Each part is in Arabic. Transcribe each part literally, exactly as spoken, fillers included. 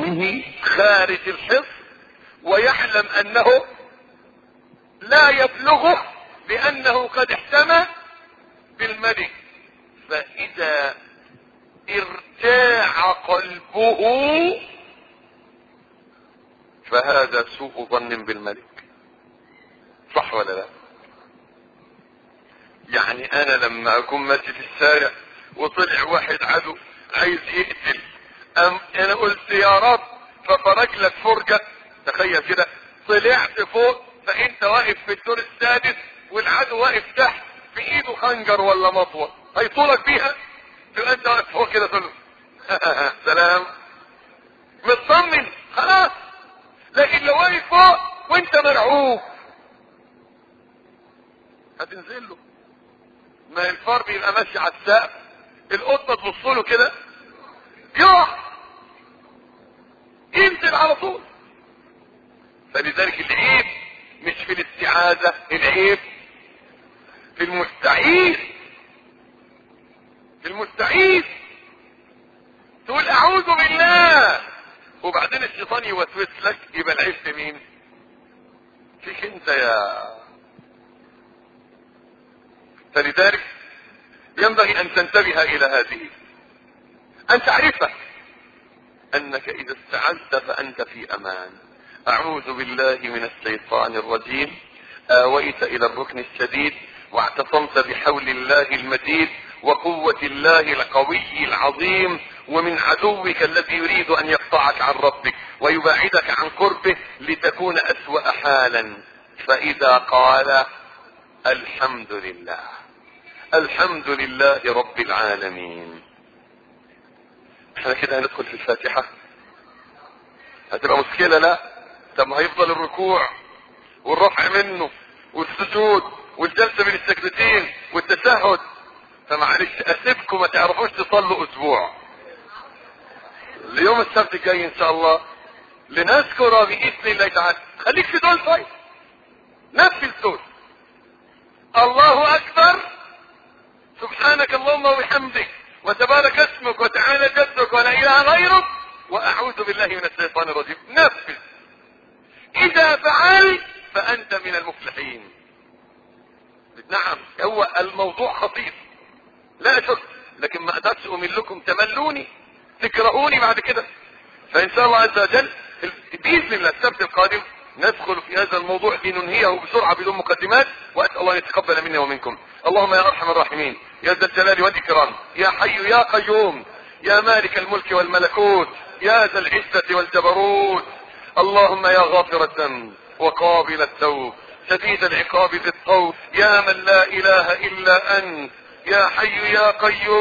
قومه خارج الحصن ويعلم انه لا يبلغه لانه قد احتمى بالملك. فاذا ارتاع قلبه فهذا سوء ظن بالملك. صح ولا لا؟ يعني انا لما اكون ماشي في الشارع وطلع واحد عدو عايز يقتل، أم انا قلت يا رب ففرج لك فرجة. تخيل كده طلعت فوق فانت واقف في الدور السادس والعدو واقف تحت في ايده خنجر ولا مطوة، هيطولك بيها؟ تبقى انت واقف فوق كده تقول سلام مطمن خلاص. لكن لو واقف فوق وانت مرعوب هتنزل له. ما الفار بيبقى ماشي على السقف، القطه تبص له كده يقع ينزل على طول. فلذلك العيب مش في الاستعاذة، العيب في المستعيذ. في المستعيذ تقول اعوذ بالله وبعدين الشيطان يوسوس لك، يبقى العيب في مين؟ فيك انت يا. فلذلك ينبغي ان تنتبه الى هذه، ان تعرف انك اذا استعذت فانت في امان. اعوذ بالله من الشيطان الرجيم، اويت الى الركن الشديد واعتصمت بحول الله المجيد وقوة الله القوي العظيم ومن عدوك الذي يريد ان يقطعك عن ربك ويباعدك عن قربه لتكون اسوأ حالا. فاذا قال الحمد لله الحمد لله رب العالمين، احنا كده هندخل في الفاتحة هتبقى مشكلة؟ لا. طب ما هيفضل الركوع والرفع منه والسجود والجلسة بين السجدتين والتشهد. فمعلش اسيبكم ما تعرفوش تصلوا اسبوع ليوم السبت الجاي ان شاء الله لنذكر باذن الله تعالى. خليك في دول طيب، نفذ دول. الله اكبر، سبحانك اللهم وبحمدك وتبارك اسمك وتعالى جدك ولا اله غيرك واعوذ بالله من الشيطان الرجيم. نفذ. اذا فعلت فانت من المفلحين. نعم هو الموضوع خطير لا شك، لكن ما اقدرش امل لكم تملوني تكرهوني بعد كده. فان شاء الله عز وجل باذن الله السبت القادم ندخل في هذا الموضوع لننهيه بسرعة بدون مقدمات، واسأل الله ان يتقبل منا ومنكم. اللهم يا ارحم الراحمين يا ذا الجلال والاكرام يا حي يا قيوم يا مالك الملك والملكوت يا ذا العزة والجبروت، اللهم يا غافر الذنب وقابل التوب شديد العقاب ذي الطول يا من لا اله الا انت يا حي يا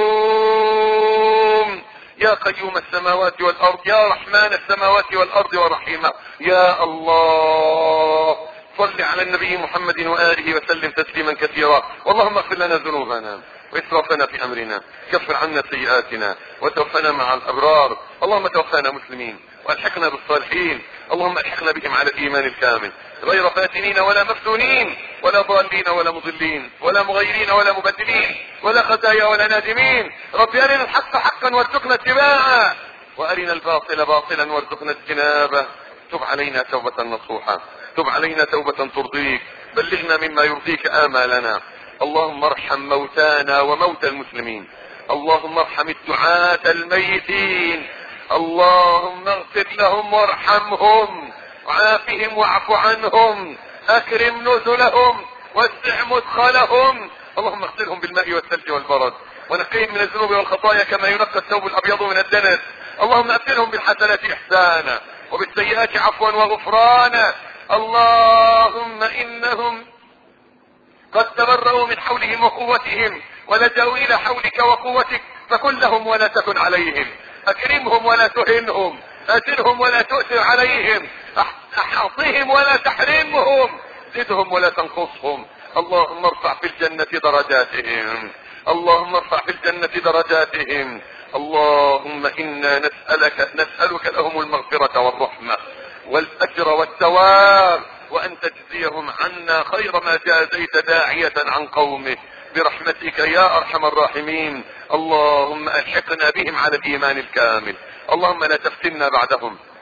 قيوم يا قيوم السماوات والارض يا رحمن السماوات والارض ورحيمه يا الله. صل على النبي محمد وآله وسلم تسليما كثيرا. اللهم اغفر لنا ذنوبنا واسرافنا في امرنا، كفر عنا سيئاتنا وتوفنا مع الابرار. اللهم توفنا مسلمين والحقنا بالصالحين. اللهم الحقنا بهم على الايمان الكامل غير فاتنين ولا مفتونين ولا ضالين ولا مضلين ولا مغيرين ولا مبدلين ولا خزايا ولا نادمين. رب ارنا الحق حقا وارزقنا اتباعه وارنا الباطل باطلا وارزقنا اجتنابه. تب علينا توبة نصوحة، تب علينا توبة ترضيك، بلغنا مما يرضيك آمالنا. اللهم ارحم موتانا وموتى المسلمين، اللهم ارحم الدعاة الميتين، اللهم اغفر لهم وارحمهم وعافهم واعف عنهم، اكرم نزلهم واسع مدخلهم. اللهم اغسلهم بالماء والثلج والبرد ونقهم من الذنوب والخطايا كما ينقى الثوب الابيض من الدنس. اللهم ابدلهم بالحسنات احسانا وبالسيئات عفوا وغفرانا. اللهم انهم قد تبرؤوا من حولهم وقوتهم ولجأوا الى حولك وقوتك، فكن لهم ولا تكن عليهم، اكرمهم ولا تهنهم، اثرهم ولا تؤثر عليهم، احصهم ولا تحرمهم، زدهم ولا تنقصهم. اللهم ارفع في الجنة درجاتهم، اللهم ارفع في الجنة درجاتهم. اللهم انا نسألك نسألك لهم المغفرة والرحمة والاجر والثواب، وان تجزيهم عنا خير ما جازيت داعية عن قومه برحمتك يا ارحم الراحمين. اللهم الحقنا بهم على الايمان الكامل، اللهم لا تفتنا بعدهم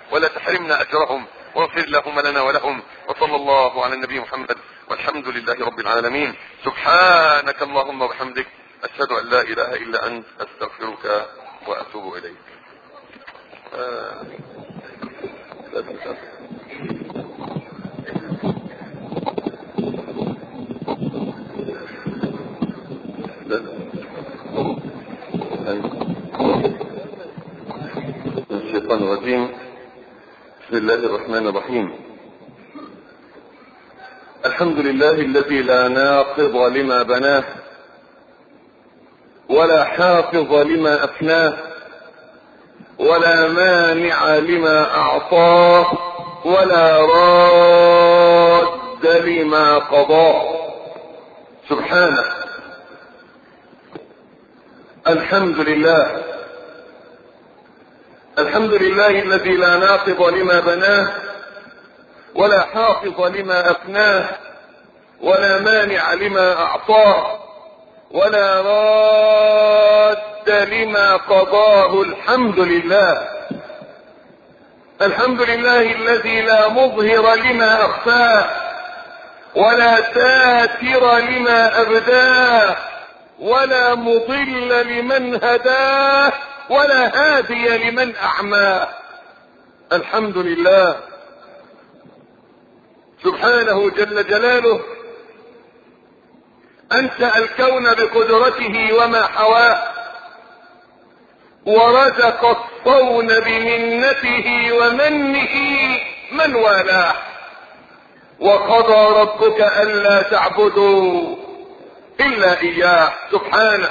ولا تحرمنا اجرهم، واغفر اللهم لنا ولهم. وصلى الله على النبي محمد، والحمد لله رب العالمين. سبحانك اللهم وبحمدك، اشهد ان لا اله الا انت، استغفرك واتوب اليك. آه. الشيطان الرجيم. بسم الله الرحمن الرحيم. الحمد لله الذي لا ناقض لما بناه ولا حافظ لما أفناه ولا مانع لما أعطاه ولا راد لما قضاه سبحانه. الحمد لله الحمد لله الذي لا ناقض لما بناه ولا حافظ لما أفناه ولا مانع لما أعطاه ولا راد لما قضاه. الحمد لله الحمد لله الذي لا مظهر لما أخفاه ولا ساتر لما أبداه ولا مضل لمن هداه ولا هادي لمن أعماه. الحمد لله سبحانه جل جلاله أنشأ الكون بقدرته وما حواه، ورزق الصون بمنته ومنه من والاه، وقضى ربك ألا تعبدوا إلا إياه. سبحانه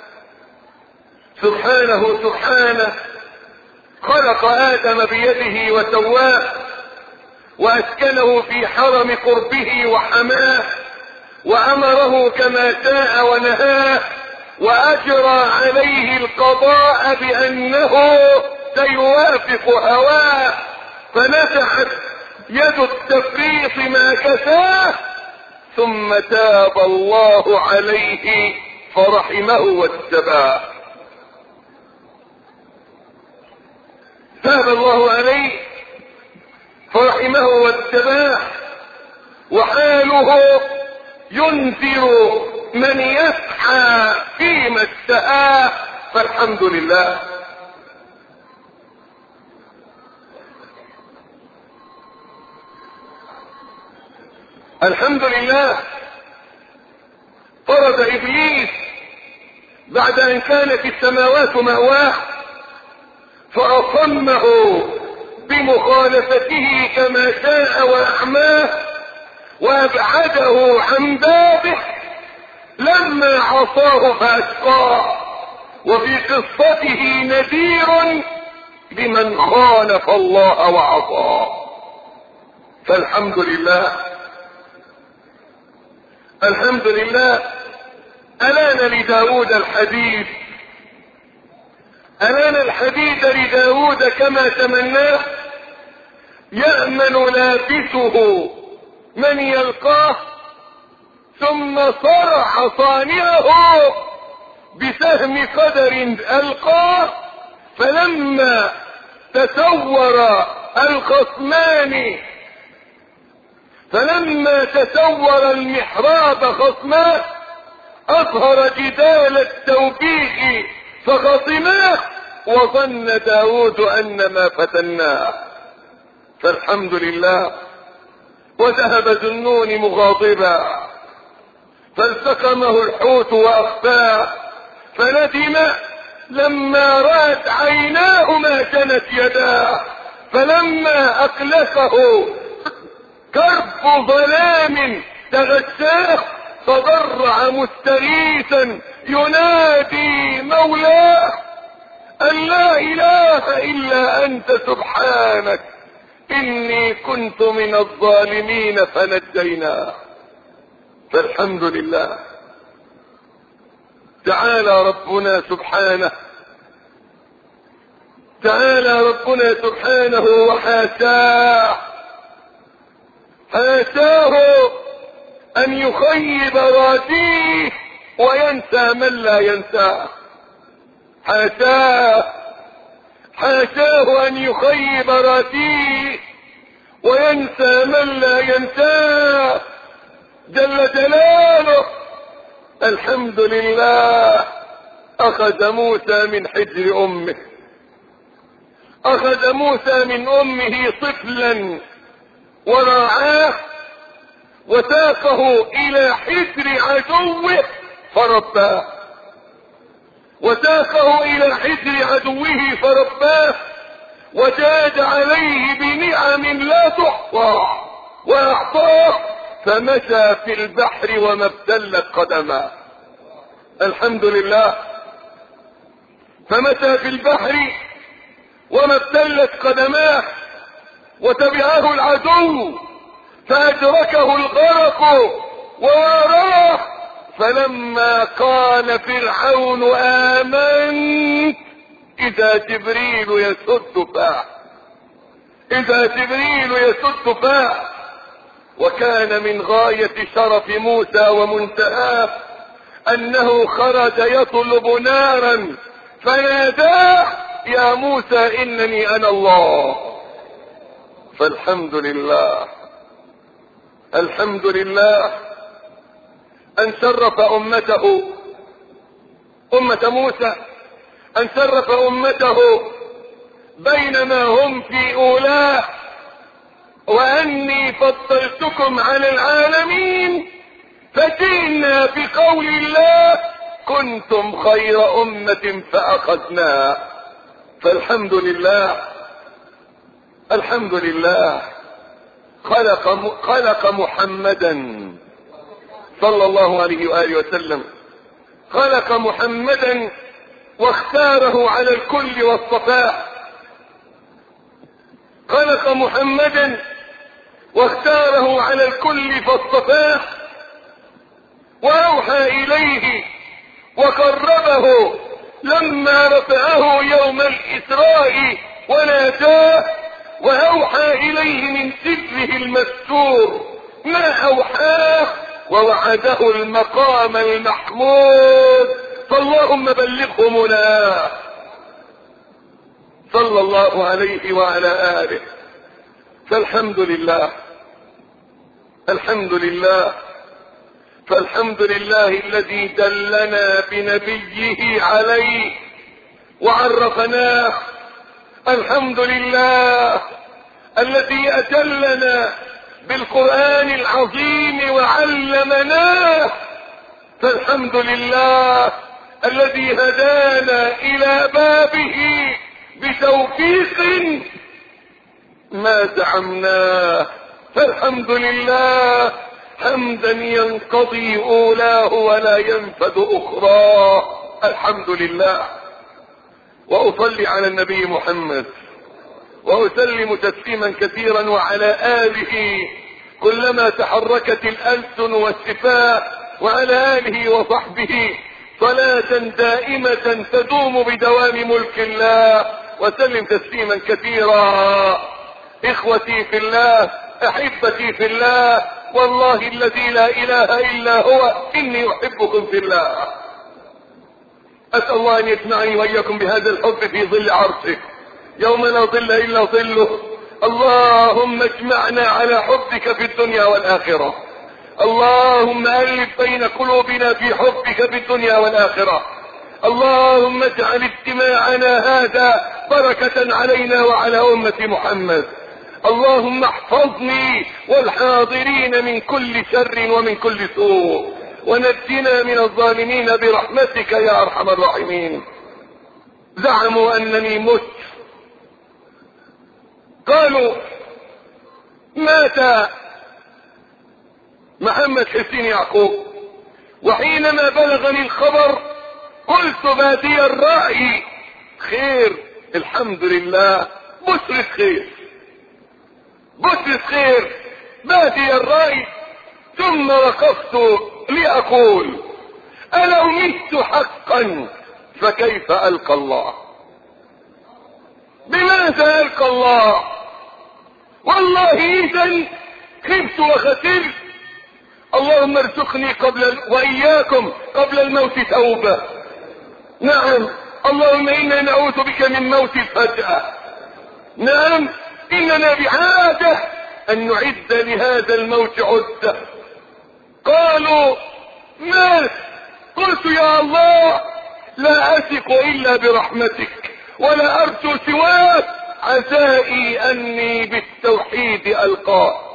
سبحانه سبحانه خلق آدم بيده وسواه، وأسكنه في حرم قربه وحماه، وأمره كما شاء ونهاه، وأجرى عليه القضاء بأنه سيوافق هواه، فنزعت يد التفريط ما كساه، ثم تاب الله عليه فرحمه واجتباه. تاب الله عليه فرحمه واجتباه، وحاله ينذر من يسعى فيما اشتهاه. فالحمد لله الحمد لله طرد إبليس بعد أن كانت السماوات مأواه، فأصمه بمخالفته كما شاء وأعماه، وأبعده عن بابه لما عصاه فأشقاه. وفي قصته نذير لمن خالف الله وعصاه. فالحمد لله الحمد لله ألان لداود الحديد ألان الحديد لداود كما تمناه، يأمن لابسه من يلقاه، ثم صرع صانعه بسهم قدر ألقاه، فلما تسور الخصمان فلما تسور المحراب خصماه أظهر جدال التوبيخ فخصماه، وظن داود أن ما فتناه. فالحمد لله. وذهب ذنون مغاضبا فالتقمه الحوت وأخفاه، فندم لما رأت عيناه ما كانت يداه، فلما أقلقه كرب ظلام تغشاه تضرع مستغيثا ينادي مولاه أن لا إله إلا أنت سبحانك إني كنت من الظالمين فنجيناه. فالحمد لله. تعالى ربنا سبحانه تعالى ربنا سبحانه وحاشاه حاشاه أن يخيب راجيه وينسى من لا ينساه. حاشاه حاشاه ان يخيب راسيه وينسى من لا ينساه جل جلاله. الحمد لله. اخذ موسى من حجر امه، اخذ موسى من امه طفلا ورعاه وساقه الى حجر عدوه فرباه، وساقه الى حجر عدوه فرباه وجاد عليه بنعم لا تحصى واعطاه، فمشى في البحر وما ابتلت قدماه. الحمد لله. فمشى في البحر وما ابتلت قدماه وتبعه العدو فأدركه الغرق ووراه، فلما قال فرعون آمنت إذا جبريل يسد فاه، إذا جبريل يسد فاه. وكان من غاية شرف موسى ومنتهاه أنه خرج يطلب نارا فناداه يا موسى إنني أنا الله. فالحمد لله، الحمد لله أن شرف أمته، أمة موسى، أن شرف أمته بينما هم في أولاه، وأني فضلتكم على العالمين، فجئنا بقول الله كنتم خير أمة فأخذنا. فالحمد لله، الحمد لله. خلق خلق محمدا صلى الله عليه وآله وسلم، خلق محمدا واختاره على الكل واصطفاه، خلق محمدا واختاره على الكل فاصطفاه، واوحى اليه وقربه لما رفعه يوم الاسراء وناداه، واوحى اليه من سره المستور ما اوحاه، ووعده المقام المحمود. فاللهم بلغه مناه صلى الله عليه وعلى آله. فالحمد لله، الحمد لله. فالحمد لله الذي دلنا بنبيه عليه وعرفناه، الحمد لله الذي أجلنا بالقرآن العظيم وعلمناه، فالحمد لله الذي هدانا إلى بابه بتوفيق ما زعمناه، فالحمد لله حمدا ينقضي أولاه ولا ينفد أخراه. الحمد لله. وأصلي على النبي محمد وأسلم تسليما كثيرا وعلى آله كلما تحركت الألسن والشفاء، وعلى آله وصحبه صلاة دائمة تدوم بدوام ملك الله، وسلم تسليما كثيرا. إخوتي في الله، أحبتي في الله، والله الذي لا إله إلا هو إني أحبكم في الله. أسأل الله أن يجمعني وإياكم بهذا الحب في ظل عرشه يوم لا ظل إلا ظله. اللهم اجمعنا على حبك في الدنيا والآخرة، اللهم ألف بين قلوبنا في حبك في الدنيا والآخرة. اللهم اجعل اجتماعنا هذا بركة علينا وعلى أمة محمد. اللهم احفظني والحاضرين من كل شر ومن كل سوء، ونجنا من الظالمين برحمتك يا أرحم الراحمين. زعموا أنني مت، قالوا مات محمد حسين يعقوب، وحينما بلغني الخبر قلت بادي الرأي خير، الحمد لله، بشرة خير، بشرة خير، بادي الرأي. ثم وقفت لأقول ألو مت حقا فكيف ألقى الله؟ بماذا ألقى الله؟ والله إذا خبت وخسرت. اللهم ارزقني قبل وإياكم قبل الموت توبة. نعم، اللهم إنا نعوذ بك من موت الفجأة. نعم، إننا بحاجة أن نعد لهذا الموت عدة. قالوا مات. قلت يا الله لا أثق إلا برحمتك ولا أرجو سواك، عزائي أني بالتوحيد ألقاك.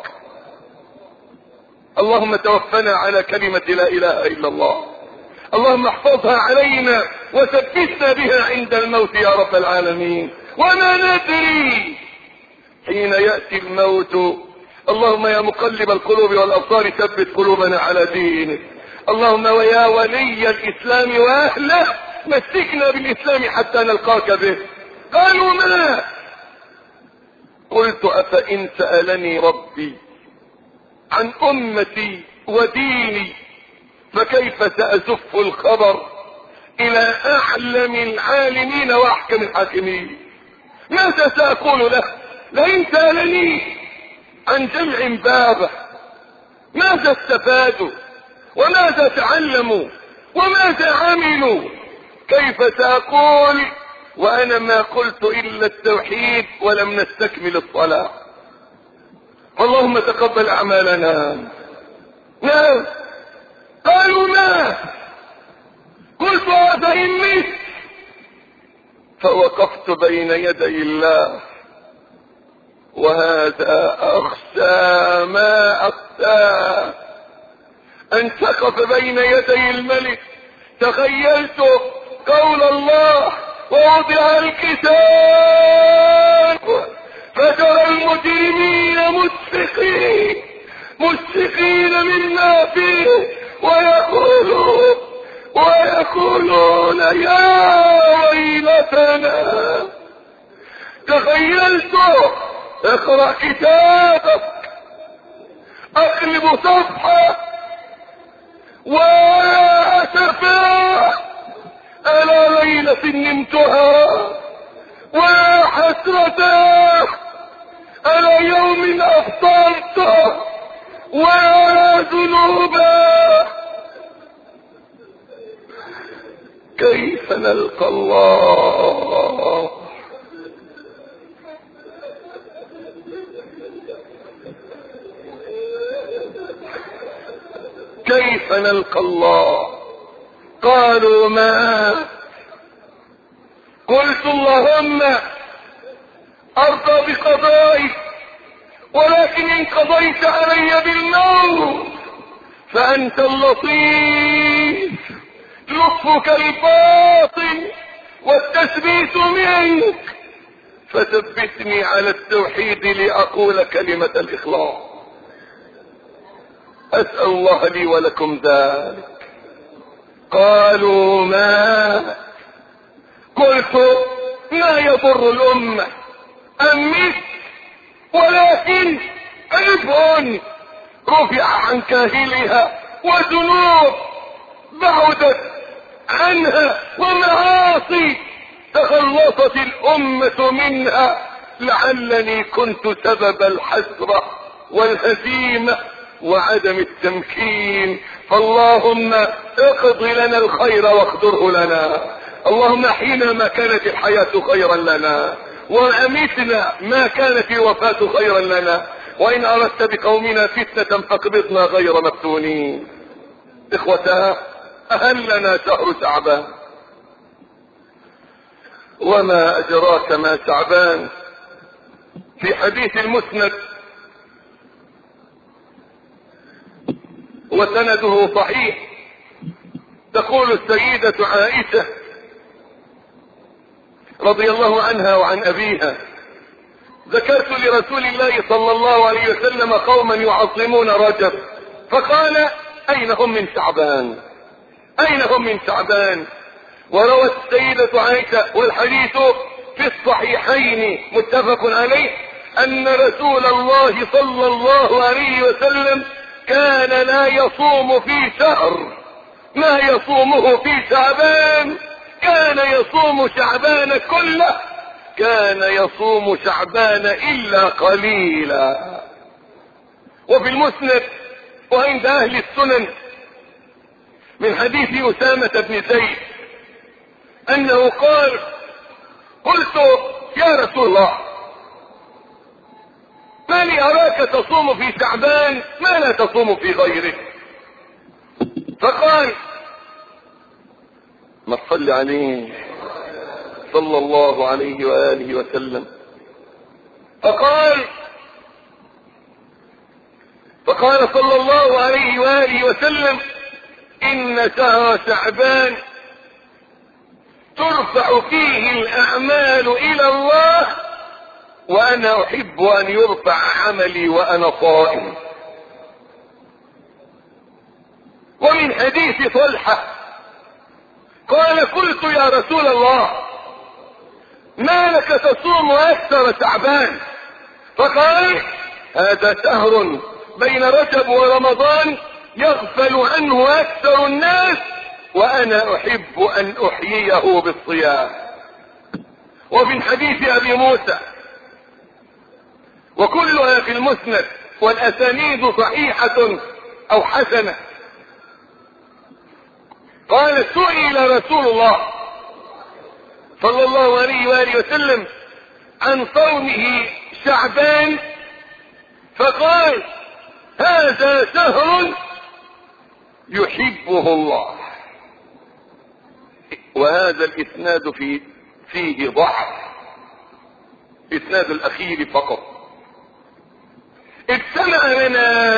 اللهم توفنا على كلمة لا إله إلا الله، اللهم احفظها علينا وثبتنا بها عند الموت يا رب العالمين. وما ندري حين يأتي الموت. اللهم يا مقلب القلوب والأبصار ثبت قلوبنا على دينك. اللهم ويا ولي الإسلام وأهله مسكنا بالإسلام حتى نلقاك به. قالوا ما؟ قلت أفإن سألني ربي عن أمتي وديني فكيف سأزف الخبر إلى أعلم العالمين وأحكم الحاكمين؟ ماذا سأقول له لئن سألني عن جمع بابه؟ ماذا استفادوا وماذا تعلموا وماذا عملوا؟ كيف سأقول وأنا ما قلت إلا التوحيد ولم نستكمل الصلاة؟ اللهم تقبل أعمالنا. نعم. قالوا ما؟ قلت فإن مت. فوقفت بين يدي الله وهذا أخشى ما أخشى أن تقف بين يدي الملك. تخيلت قول الله ووضع الكتاب فترى المجرمين مشفقين مشفقين مما فيه ويقولون ويقولون يا ويلتنا. تخيلت اقرأ كتابك اقلب صفحة وأسفا ألا ليلة نمتها وحسرة ألا يوم أفطرت وذنوبا. كيف نلقى الله؟ كيف نلقى الله؟ قالوا ما؟ قلت اللهم ارضى بقضائك ولكن ان قضيت علي بالموت فانت اللطيف، لطفك الباطن والتثبيت منك، فثبتني على التوحيد لأقول كلمة الإخلاص. أسأل الله لي ولكم ذلك. قالوا ما؟ قلت لا يضر الأمة أمت ولكن عيب رفع عن كاهلها وذنوب بعدت عنها ومعاصي تخلصت الأمة منها، لعلني كنت سبب الحسرة والهزيمة وعدم التمكين. فاللهم اقض لنا الخير واقدره لنا. اللهم احينا ما كانت الحياة خيرا لنا وامتنا ما كانت الوفاة خيرا لنا، وان اردت بقومنا فتنة فاقبضنا غير مفتونين. اخوتها اهل لنا شهر شعبان، وما ادراك ما شعبان. في حديث المسند وسنده صحيح تقول السيدة عائشة رضي الله عنها وعن أبيها: ذكرت لرسول الله صلى الله عليه وسلم قوما يعظمون رجب، فقال: أين هم من شعبان؟ أين هم من شعبان؟ وروت السيدة عائشة والحديث في الصحيحين متفق عليه أن رسول الله صلى الله عليه وسلم كان لا يصوم في شهر ما يصومه في شعبان، كان يصوم شعبان كله، كان يصوم شعبان إلا قليلا. وفي المسند وعند أهل السنن من حديث أسامة بن زيد انه قال: قلت يا رسول الله، ما لي اراك تصوم في شعبان ما لا تصوم في غيره؟ فقال: ما تصلي عليه صلى الله عليه وآله وسلم. فقال فقال صلى الله عليه وآله وسلم: إن شهر شعبان ترفع فيه الأعمال إلى الله، وأنا أحب أن يرفع عملي وأنا صائم. ومن حديث طلحة قال: قلت يا رسول الله، ما لك تصوم أكثر شعبان؟ فقال: هذا شهر بين رجب ورمضان يغفل عنه أكثر الناس، وأنا أحب أن أحييه بالصيام. وفي حديث أبي موسى، وكلها في المسند والأسانيد صحيحة أو حسنة، قال: سئل رسول الله صلى الله عليه وآله وسلم عن صومه شعبان، فقال: هذا شهر يحبه الله. وهذا الإسناد في فيه ضعف، إسناد الأخير فقط. اجتمع لنا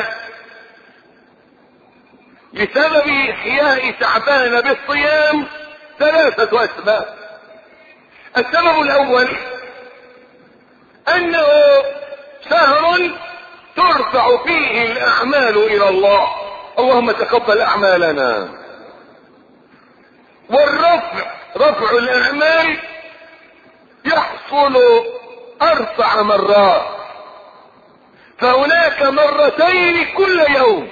بسبب إحياء شعبان بالصيام ثلاثة أسباب. السبب الأول أنه شهر ترفع فيه الأعمال إلى الله، اللهم تقبل أعمالنا. والرفع رفع الأعمال يحصل أربع مرات، فهناك مرتين كل يوم،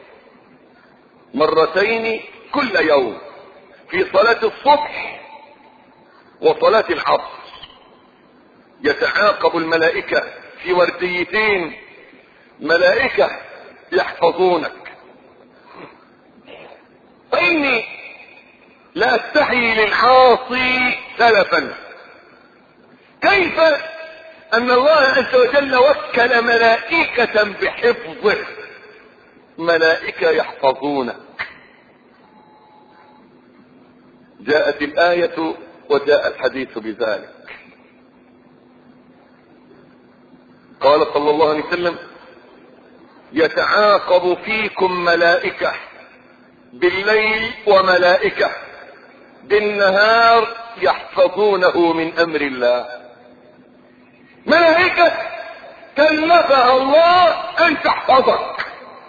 مرتين كل يوم في صلاة الصبح وصلاة العصر. يتعاقب الملائكة في ورديتين، ملائكة يحفظونك. فإني لا استحي للعاصي سلفا، كيف أن الله عز وجل وكل ملائكة بحفظه، ملائكة يحفظونك. جاءت الآية وجاء الحديث بذلك. قال صلى الله عليه وسلم: يتعاقب فيكم ملائكة بالليل وملائكة بالنهار يحفظونه من أمر الله. ملائكة كلفها الله أن تحفظك،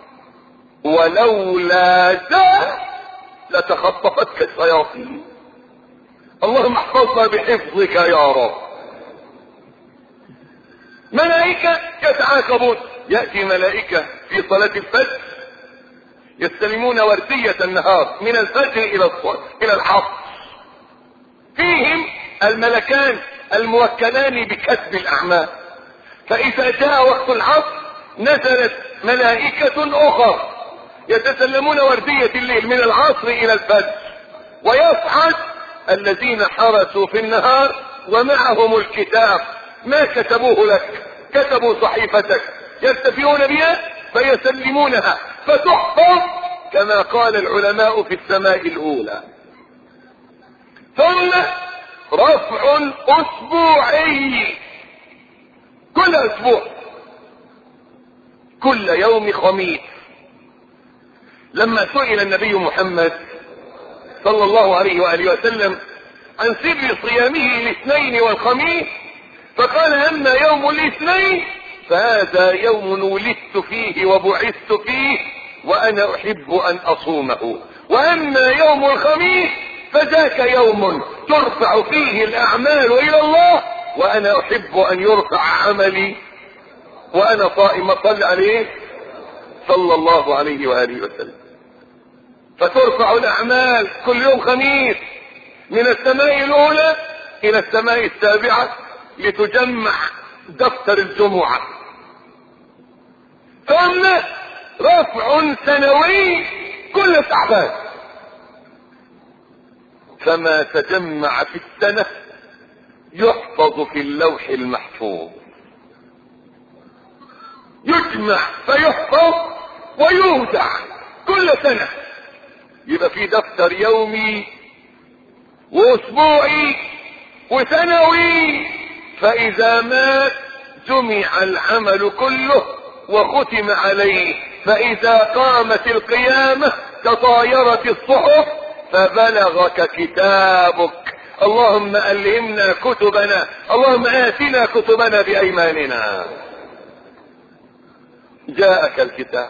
ولولا ذا لتخطفتك الشياطين. اللهم احفظنا بحفظك يا رب. ملائكة يتعاقبون، يأتي ملائكة في صلاة الفجر يستلمون وردية النهار من الفجر إلى إلى العصر، فيهم الملكان الموكلان بكتب الأعمال. فإذا جاء وقت العصر نزلت ملائكة أخرى يتسلمون وردية الليل من العصر إلى الفجر، ويصعد الذين حرسوا في النهار ومعهم الكتاب، ما كتبوه لك، كتبوا صحيفتك يرتفعون بها فيسلمونها فتحفظ كما قال العلماء في السماء الأولى. ثم رفع أسبوعي كل أسبوع، كل يوم خميس. لما سئل النبي محمد صلى الله عليه وآله وسلم عن سر صيامه الاثنين والخميس، فقال: أما يوم الاثنين فهذا يوم ولدت فيه وبعثت فيه وأنا أحب أن أصومه، وأما يوم الخميس فذاك يوم ترفع فيه الأعمال إلى الله، وأنا أحب أن يرفع عملي وأنا صائم. صل عليه صلى الله عليه وآله وسلم. فترفع الأعمال كل يوم خميس من السماء الأولى إلى السماء السابعة لتجمع دفتر الجمعة. ثم رفع سنوي كل شعبان، فما تجمع في السنة يحفظ في اللوح المحفوظ. يجمع فيحفظ ويودع كل سنة، يبقى في دفتر يومي واسبوعي وسنوي، فاذا مات جمع العمل كله وختم عليه، فاذا قامت القيامة تطايرت الصحف فبلغك كتابك. اللهم ألهمنا كتبنا، اللهم آتنا كتبنا بأيماننا. جاءك الكتاب.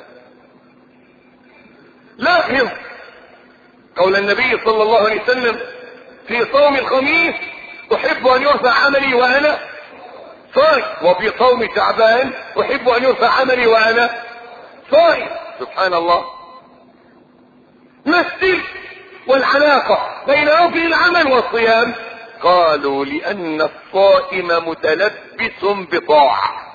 لاحظ قول النبي صلى الله عليه وسلم في صوم الخميس: أحب أن يرفع عملي وأنا صائم، وفي صوم شعبان: أحب أن يرفع عملي وأنا صائم. سبحان الله. ما السر والعلاقة بين رفع العمل والصيام؟ قالوا: لأن الصائم متلبس بطاعة.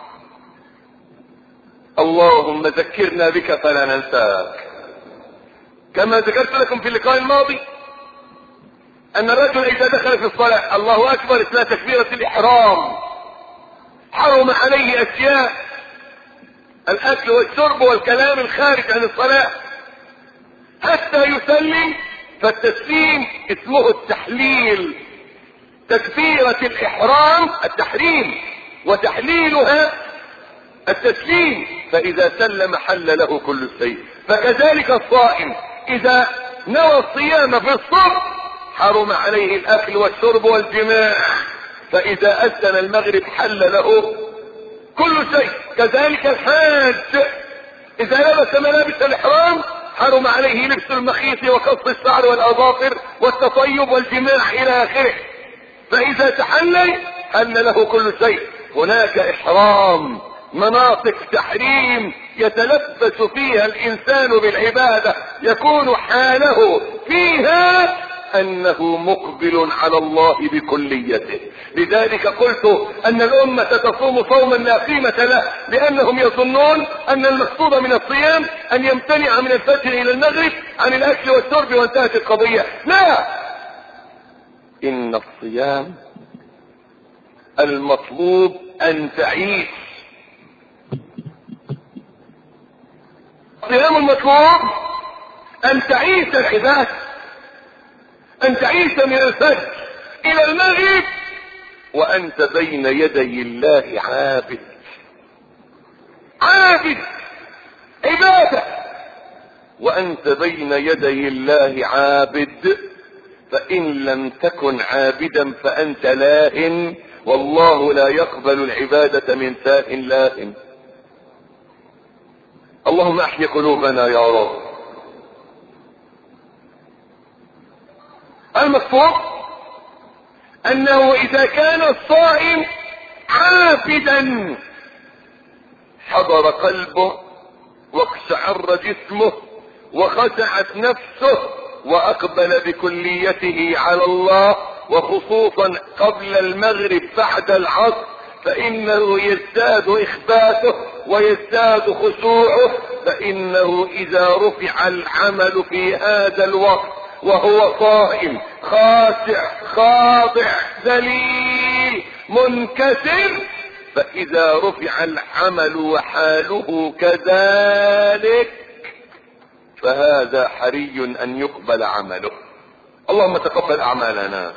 اللهم ذكرنا بك فلا ننساك. كما ذكرت لكم في اللقاء الماضي ان الرجل اذا دخل في الصلاة الله اكبر اثناء تكبيرة الاحرام حرم عليه اشياء: الاكل والشرب والكلام الخارج عن الصلاة حتى يسلم، فالتسليم اسمه التحليل. تكبيرة الاحرام التحريم، وتحليلها التسليم، فاذا سلم حل له كل شيء. فكذلك الصائم اذا نوى الصيام في الصبح حرم عليه الاكل والشرب والجماع، فاذا اذن المغرب حل له كل شيء. كذلك الحاج اذا لبس ملابس الاحرام حرم عليه لبس المخيط وقص الشعر والاظافر والتطيب والجماع الى اخره، فاذا تحلل حل له كل شيء. هناك احرام، مناطق تحريم يتلبس فيها الانسان بالعبادة، يكون حاله فيها انه مقبل على الله بكليته. لذلك قلت ان الامة تصوم صوما لا قيمة له، لانهم يظنون ان المقصود من الصيام ان يمتنع من الفجر الى المغرب عن الاكل والشرب وانتهت القضية. لا، ان الصيام المطلوب ان تعيش. الصيام المطلوب ان تعيش العبادة، ان تعيش من الفجر الى المغرب وانت بين يدي الله عابد. عابد عبادة، وانت بين يدي الله عابد. فان لم تكن عابدا فانت لاهٍ، والله لا يقبل العبادة من ساء لاهٍ. اللهم احي قلوبنا يا رب. المقصود انه اذا كان الصائم عابدا حضر قلبه واقشعر جسمه وخشعت نفسه واقبل بكليته على الله، وخصوصا قبل المغرب بعد العصر، فانه يزداد اخباته ويزداد خشوعه. فانه اذا رفع العمل في هذا الوقت وهو صائم خاشع خاضع ذليل منكسر، فاذا رفع العمل وحاله كذلك فهذا حري ان يقبل عمله. اللهم تقبل اعمالنا.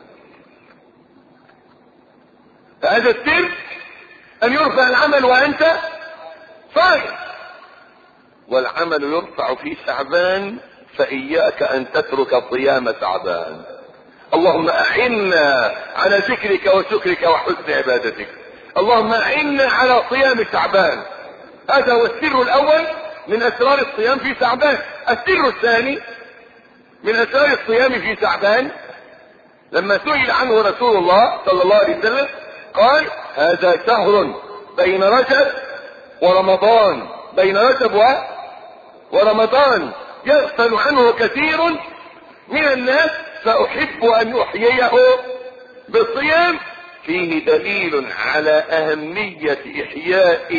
فهذا السر ان يرفع العمل وانت صائم، والعمل يرفع في شعبان، فاياك ان تترك صيام شعبان. اللهم اعنا على ذكرك وشكرك وحسن عبادتك. اللهم اعنا على صيام شعبان. هذا هو السر الاول من اسرار الصيام في شعبان. السر الثاني من اسرار الصيام في شعبان لما سئل عنه رسول الله صلى الله عليه وسلم قال: هذا شهر بين رجب ورمضان، بين رجب و... ورمضان يغفل عنه كثير من الناس، فاحب ان احييه بالصيام. فيه دليل على اهمية احياء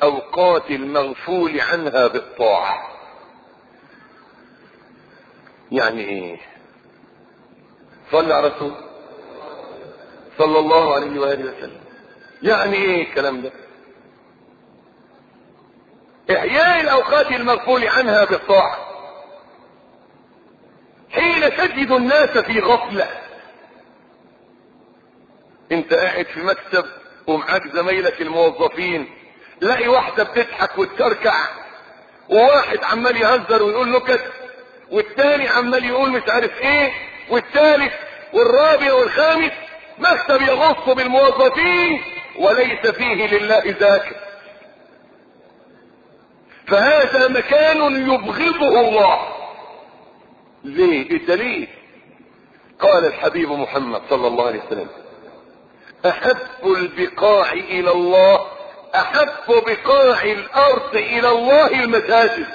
الاوقات المغفول عنها بالطاعة. يعني ايه؟ صلى على رسول صلى الله عليه وآله وسلم. يعني ايه الكلام ده؟ احياء الاوقات المغفول عنها بالطاعة. حين تجد الناس في غفلة، انت قاعد في مكتب ومعاك زمايلك الموظفين، لاقي واحدة بتضحك وتكركع، وواحد عمال يهزر ويقول نكت، والتاني عمال يقول مش عارف ايه، والثالث والرابع والخامس، مكتب يغص بالموظفين وليس فيه لله ذاكر. فهذا مكان يبغضه الله. ليه؟ الدليل قال الحبيب محمد صلى الله عليه وسلم: احب البقاع الى الله، احب بقاع الارض الى الله المساجد،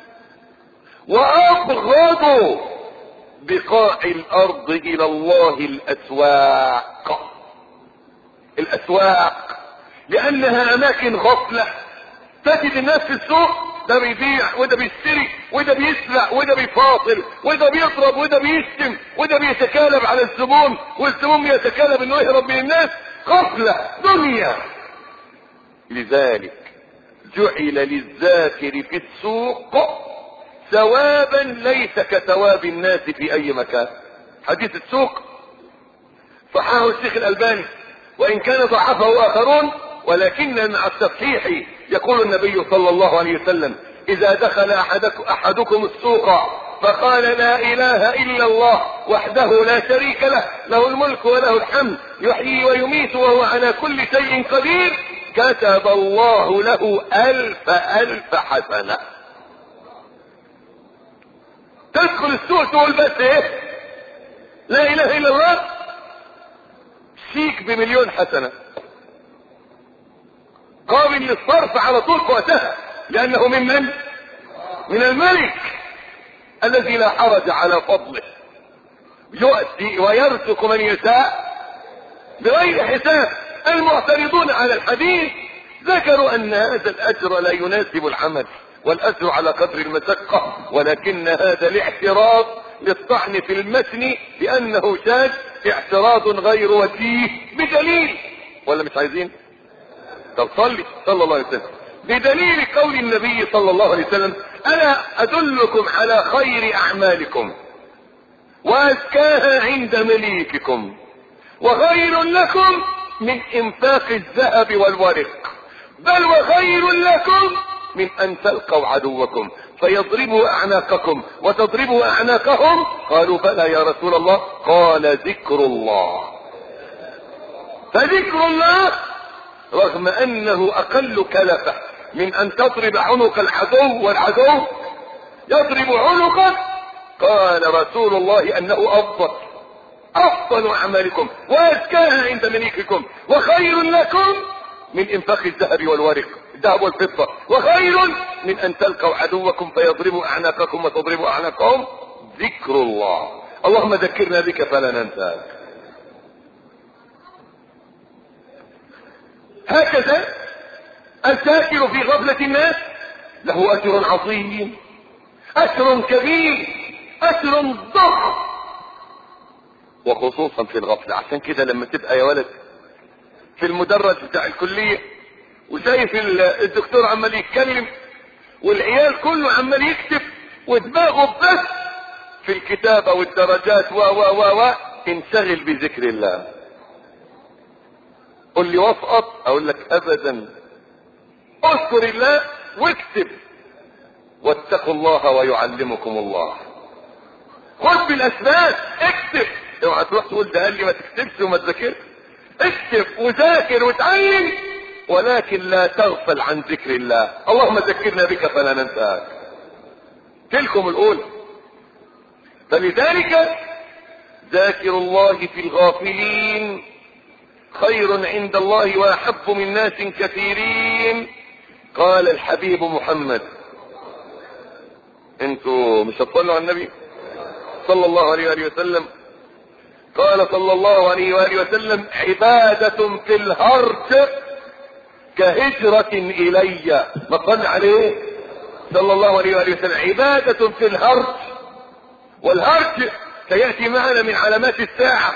وابغض بقاع الارض الى الله الاسواق. الاسواق لانها اماكن غفلة، تجد الناس في السوق، ده بيبيع وده بيشتري وده بيسرق وده بيفاصل وده بيضرب وده بيشتم وده بيتكالب على الزبون، والزبون يتكالب انه يهرب من الناس. غفلة دنيا. لذلك جعل للذاكر في السوق ثوابا ليس كثواب الناس في اي مكان. حديث السوق صححه الشيخ الالباني، وان كان ضعفه اخرون، ولكن مع التصحيح يقول النبي صلى الله عليه وسلم: اذا دخل احدكم, أحدكم السوق فقال لا اله الا الله وحده لا شريك له، له الملك وله الحمد، يحيي ويميت وهو على كل شيء قدير، كتب الله له الف الف حسنة. تدخل السوق تقول بس ايه؟ لا اله الا الله، شيك بمليون حسنة قابل للصرف على طول في وقتها، لانه من من؟ من الملك الذي لا حرج على فضله، يؤتي ويرزق من يشاء بغير حساب. المعترضون على الحديث ذكروا ان هذا الاجر لا يناسب العمل، والاجر على قدر المشقة، ولكن هذا الاعتراض للطعن في المتن بانه شاذ، اعتراض غير وجيه بدليل. ولا مش عايزين؟ طب صلي صلى الله عليه وسلم بدليل قول النبي صلى الله عليه وسلم: الا ادلكم على خير اعمالكم وازكاها عند مليككم وخير لكم من انفاق الذهب والورق، بل وخير لكم من ان تلقوا عدوكم فيضربوا اعناقكم وتضربوا اعناقهم. قالوا بلى يا رسول الله. قال: ذكر الله. فذكر الله رغم انه اقل كلفة من ان تضرب عنق العدو والعدو يضرب عنقك، قال رسول الله انه افضل افضل اعمالكم وازكاها عند مليككم وخير لكم من انفاق الذهب والورق، الذهب والفضة، وخير من ان تلقوا عدوكم فيضربوا اعناقكم وتضربوا اعناقهم. ذكر الله. اللهم ذكرنا بك فلا ننساك. هكذا الذاكر في غفلة الناس له اجر عظيم، اجر كبير، اجر ضخم، وخصوصا في الغفلة. عشان كده لما تبقى يا ولد في المدرج بتاع الكلية وشايف الدكتور عمال يتكلم والعيال كله عمال يكتب ودماغه بس في الكتابة والدرجات و و و و انشغل بذكر الله. قل لي واسقط، اقول لك ابدا، اذكر الله واكتب، واتقوا الله ويعلمكم الله. خذ بالاسباب، اكتب، اوعى تروح تقول ده قال لي ما تكتبش وما تذاكرش. اكتب وذاكر وتعلم، ولكن لا تغفل عن ذكر الله. اللهم ذكرنا بك فلا ننساك. تلكم الاولى. فلذلك ذاكر الله في الغافلين خير عند الله واحب من ناس كثيرين. قال الحبيب محمد، انتوا مش هتصلوا على النبي صلى الله عليه وآله وسلم؟ قال صلى الله عليه وآله وسلم: عبادة في الهرج كهجرة الي. ما صلى عليه صلى الله عليه وآله وسلم؟ عبادة في الهرج والهرج سيأتي معنا من علامات الساعة،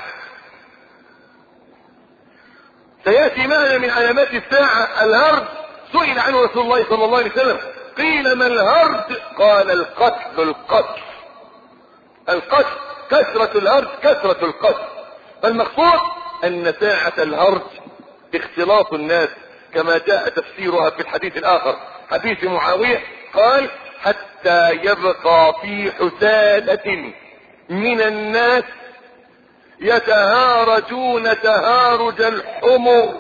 سيأتي معنا من علامات الساعة الهرج. سئل عنه رسول الله صلى الله عليه وسلم، قيل ما الهرج؟ قال القتل. القتل القتل كثرة الهرج، كثرة القتل. فالمقصود ان ساعة الهرج اختلاط الناس، كما جاء تفسيرها في الحديث الاخر، حديث معاوية، قال حتى يبقى في حسالة من الناس يتهارجون تهارج الحمر.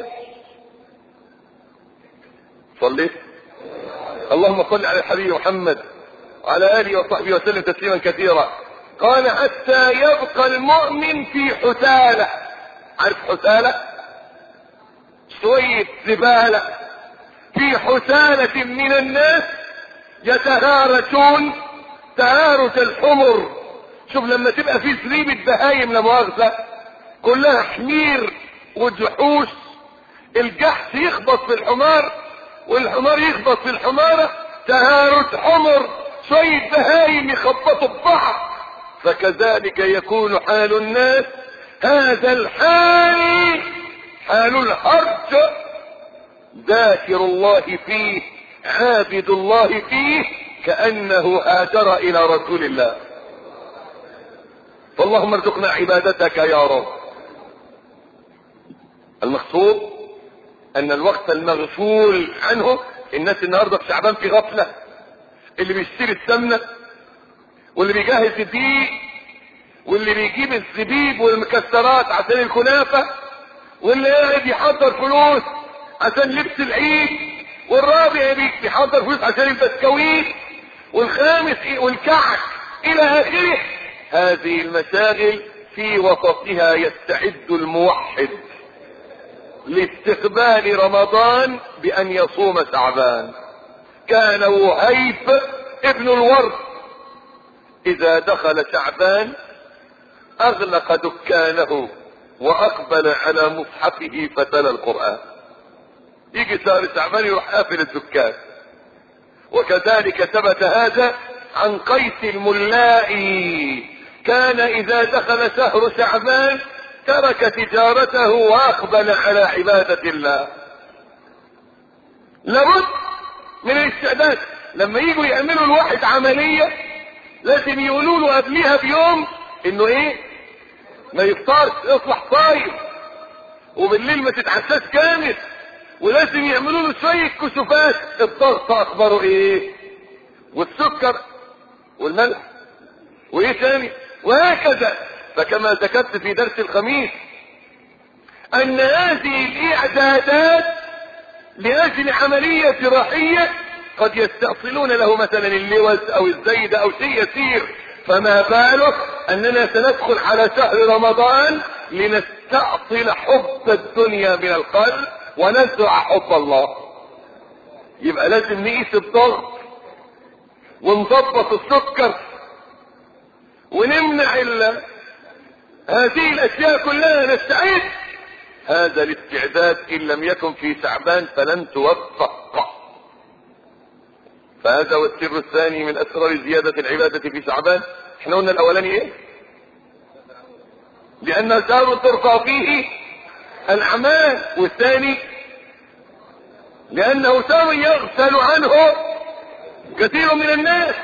صليت؟ اللهم صل على الحبيب محمد وعلى آله وصحبه وسلم تسليما كثيرا. قال حتى يبقى المؤمن في حسالة. عارف حسالة؟ شوية زبالة في حسالة من الناس يتهارجون تهارج الحمر. شوف لما تبقى في زريبة بهايم لا مؤاخذة كلها حمير وجحوش، الجحش يخبط في الحمار والحمار يخبط في الحمارة، تهارج حمر، شوية بهايم يخبطوا ببعض. فكذلك يكون حال الناس، هذا الحال حال الهرج، ذاكر الله فيه عابد الله فيه كأنه هاجر إلى رسول الله. فاللهم ارزقنا عبادتك يا رب. المقصود ان الوقت المغفول عنه، الناس النهارده في شعبان في غفله، اللي بيشتري السمنه واللي بيجهز الدقيق واللي بيجيب الزبيب والمكسرات عشان الكنافه واللي قاعد يحضر فلوس عشان لبس العيد والرابع بيحضر فلوس عشان البسكويت والخامس والكعك الى اخره. هذه المشاغل في وسطها يستعد الموحد لاستقبال رمضان بان يصوم شعبان. كان وهيب ابن الورد اذا دخل شعبان اغلق دكانه واقبل على مصحفه فتلا القرآن. يجي شهر شعبان يروح قافل الدكان. وكذلك ثبت هذا عن قيس الملائي، كان اذا دخل شهر شعبان ترك تجارته واقبل على عبادة الله. لابد من الاستعداد. لما يجوا يعملوا الواحد عملية لازم يقولوا له قبلها بيوم انه ايه، ما يفطرش، يصبح صايم، وبالليل ما تتعشاش كامل، ولازم يعملوا له شوية كشوفات، الضغط اخباره ايه، والسكر والملح وايه تاني، وهكذا. فكما ذكرت في درس الخميس ان هذه الاعدادات لاجل عملية جراحية قد يستأصلون له مثلا اللوز او الزيد او شيء يسير، فما بالك اننا سندخل على شهر رمضان لنستأصل حب الدنيا من القلب ونزرع حب الله. يبقى لازم نقيس الضغط ونضبط السكر ونمنع ال... هذه الاشياء كلها، نستعد. هذا الاستعداد ان لم يكن في شعبان فلن توفق. فهذا هو السر الثاني من اسرار زيادة العبادة في شعبان. احنا قلنا الاولاني ايه؟ لان شهر ترفع فيه الاعمال، والثاني لانه شهر يغفل عنه كثير من الناس،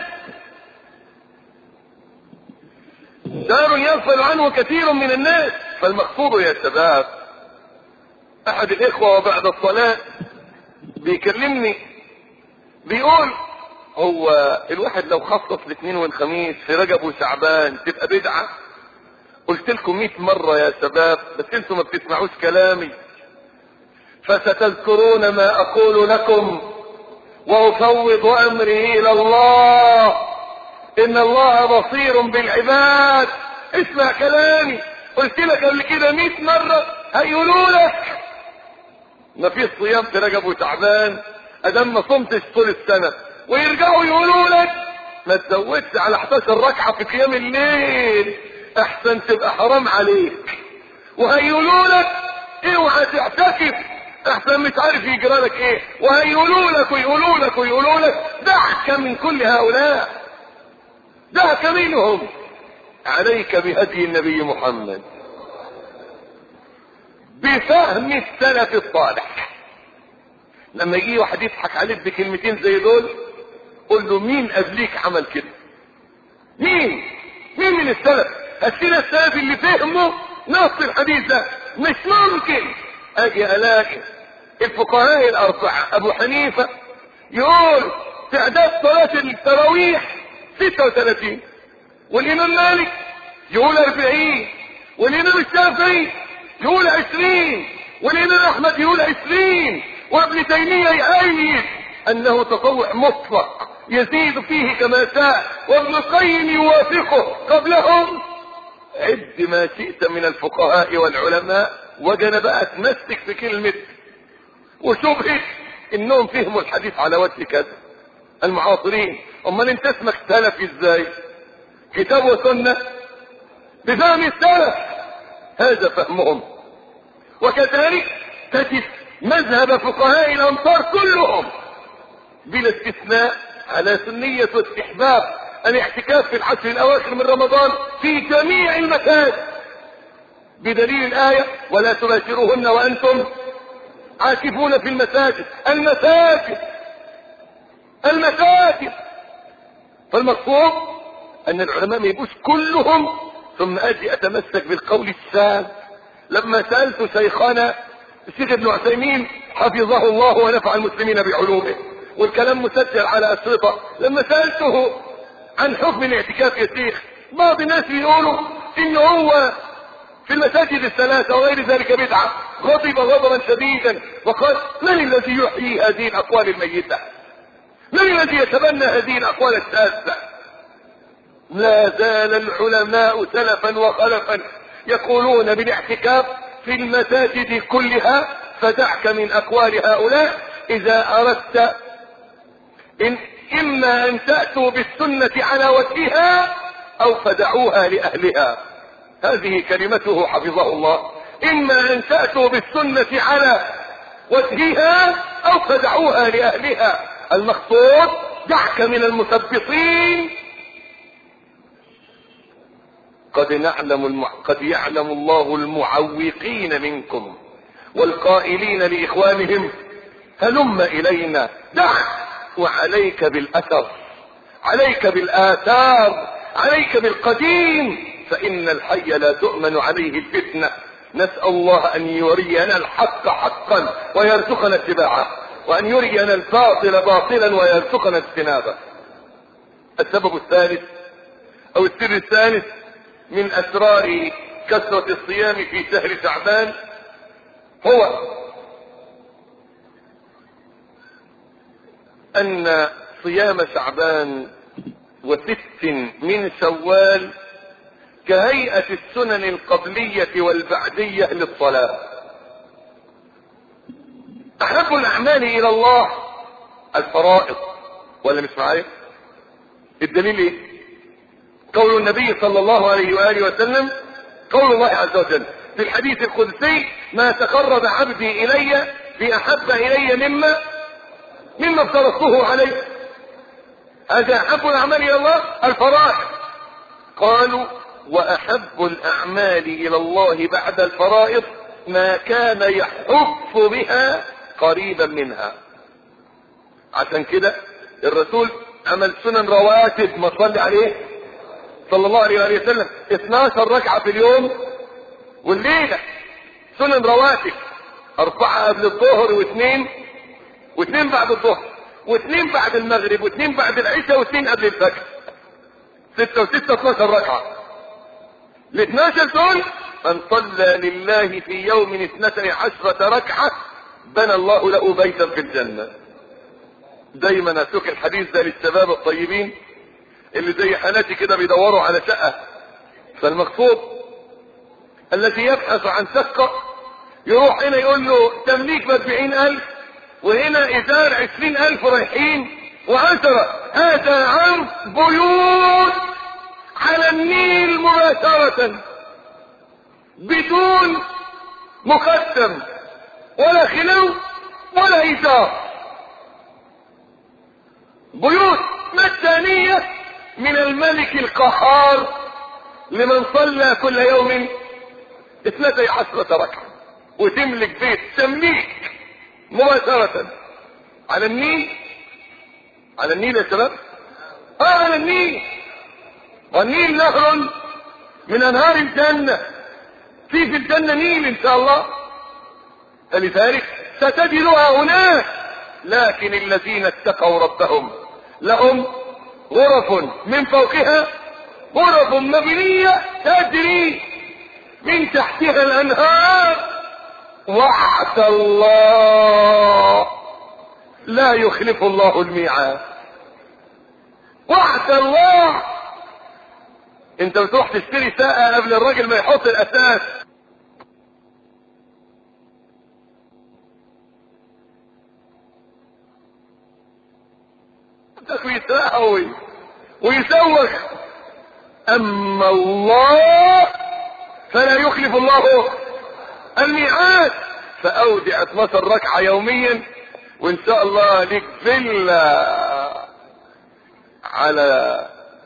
شهر يغفل عنه كثير من الناس. فالمقصود يا شباب، احد الاخوة وبعد الصلاة بيكلمني بيقول هو الواحد لو خصص الاثنين والخميس في رجب وشعبان تبقى بدعة؟ قلت لكم مئة مرة يا شباب، بس انتم ما بتسمعوش كلامي. فستذكرون ما اقول لكم وافوض امري الى الله، ان الله بصير بالعباد. اسمع كلامي، قلت لك قبل كده مئة مرة، هيقولوا لك ما فيش صيام في رجب وشعبان ادام ما صمتش طول السنة، ويرجعوا يقولوا لك ما تزودش على احداشر ركعة في قيام الليل احسن تبقى حرام عليك، وهيقولوا لك اوعى تعتكف احسن مش عارف يجرى لك ايه، وهيقولوا لك ويقولوا لك ويقولوا لك. دعك من كل هؤلاء، دعك منهم. عليك بهدي النبي محمد بفهم السلف الصالح. لما يجي واحد يضحك عليك بكلمتين زي دول قل له مين قبليك عمل كده؟ مين مين من السلف؟ هاتلنا السلف اللي فهموا نص الحديث ده. مش ممكن اجي الاقي الفقهاء الاربعه ابو حنيفه يقول تعداد صلاه التراويح ستة وثلاثين، والامام مالك يقول أربعين، والامام الشافعي يقول عشرين، والامام احمد يقول عشرين، وابن تيميه يؤيد انه تطوع مطلق يزيد فيه كما شاء، وابن القيم يوافقه قبلهم. عد ما شئت من الفقهاء والعلماء وجنا بقى تمسك في كلمة وشبهة انهم فهموا الحديث على وجه كذا المعاصرين. امال انت اسمك سلفي ازاي؟ كتاب وسنة بفهم السلف، هذا فهمهم. وكذلك تجد مذهب فقهاء الامصار كلهم بلا استثناء على سنية واستحباب الاعتكاف في العشر الاواخر من رمضان في جميع المساجد، بدليل الآية ولا تباشروهن وانتم عاكفون في المساجد. المساجد المساجد فالمقصود ان العلماء ما يبقوش كلهم ثم اجي اتمسك بالقول الشاذ. لما سألت شيخنا الشيخ ابن عثيمين حفظه الله ونفع المسلمين بعلومه، والكلام مسجل على أشرطة، لما سألته عن حكم الاعتكاف يا شيخ، بعض الناس بيقولوا ان هو في المساجد الثلاثة وغير ذلك بدعة، غضب غضبا شديدا وقال من الذي يحيي هذه الأقوال الميتة؟ من الذي يتبنى هذه الأقوال الشاذة؟ لا زال العلماء سلفا وخلفا يقولون بالاعتكاف في المساجد كلها، فدعك من أقوال هؤلاء. إذا أردت إن إما أن تأتوا بالسنة على وجهها أو فدعوها لأهلها. هذه كلمته حفظه الله، إما أن تأتوا بالسنة على وجهها أو فدعوها لأهلها. المقصود دعك من المثبطين. قد نعلم الم... قد يعلم الله المعوقين منكم والقائلين لإخوانهم هلم إلينا. دع وعليك بالأثر، عليك بالآثار، عليك بالقديم، فإن الحي لا تؤمن عليه الفتنة. نسأل الله أن يرينا الحق حقا ويرزقنا اتباعه، وأن يرينا الباطل باطلا ويرزقنا اجتنابه. السبب الثالث أو السر الثالث من أسرار كثرة الصيام في شهر شعبان هو أن صيام شعبان وست من شوال كهيئة السنن القبلية والبعدية للصلاة. أحب الأعمال إلى الله الفرائض، ولا مش معايا؟ الدليل إيه؟ قول النبي صلى الله عليه وآله وسلم، قول الله عز وجل في الحديث القدسي: ما تقرب عبدي إلي بأحب إلي مما مما افترضته عليه. هذا أحب الأعمال إلى الله الفرائض. قالوا: وأحب الأعمال إلى الله بعد الفرائض ما كان يحف بها قريبا منها. عشان كده الرسول عمل سنن رواتب، ما صلي عليه صلى الله عليه وآله وسلم اثناشر ركعة في اليوم والليلة، سنن رواتب، أربعة قبل الظهر واثنين واثنين بعد الظهر واثنين بعد المغرب واثنين بعد العشاء واثنين قبل الفجر، ستة وستة اثناشر ركعة. الاثناشر دول من صلى لله في يوم اثنتي عشرة ركعة بنى الله له بيتا في الجنة. دايما اسوق الحديث ده للشباب الطيبين اللي زي حالاتي كده بيدوروا على شقة. فالمقصود الذي يبحث عن شقة يروح هنا يقول له تمليك باربعين الف، وهنا ايجار عشرين الف رايحين وعشرة. هذا عرض بيوت على النيل مباشرة بدون مقدم ولا خلو ولا ايجار، بيوت مجانية من الملك القهار لمن صلى كل يوم اثنتي عشرة ركعة، وتملك بيت تمليك مباشرة على النيل. على النيل يا شباب، اه على النيل. والنيل نهر من انهار الجنة، في في الجنة نيل ان شاء الله، فلذلك ستجدها هناك. لكن الذين اتقوا ربهم لهم غرف من فوقها غرف مبنية تجري من تحتها الانهار. وعد الله لا يخلف الله الميعاد. وعد الله. انت بتروح تشتري ساعة قبل الراجل ما يحط الاساس، ويسرقها ويسوق. اما الله فلا يخلف الله الميعاد. فاودع اثناشر ركعة يوميا وان شاء الله لك فيلا على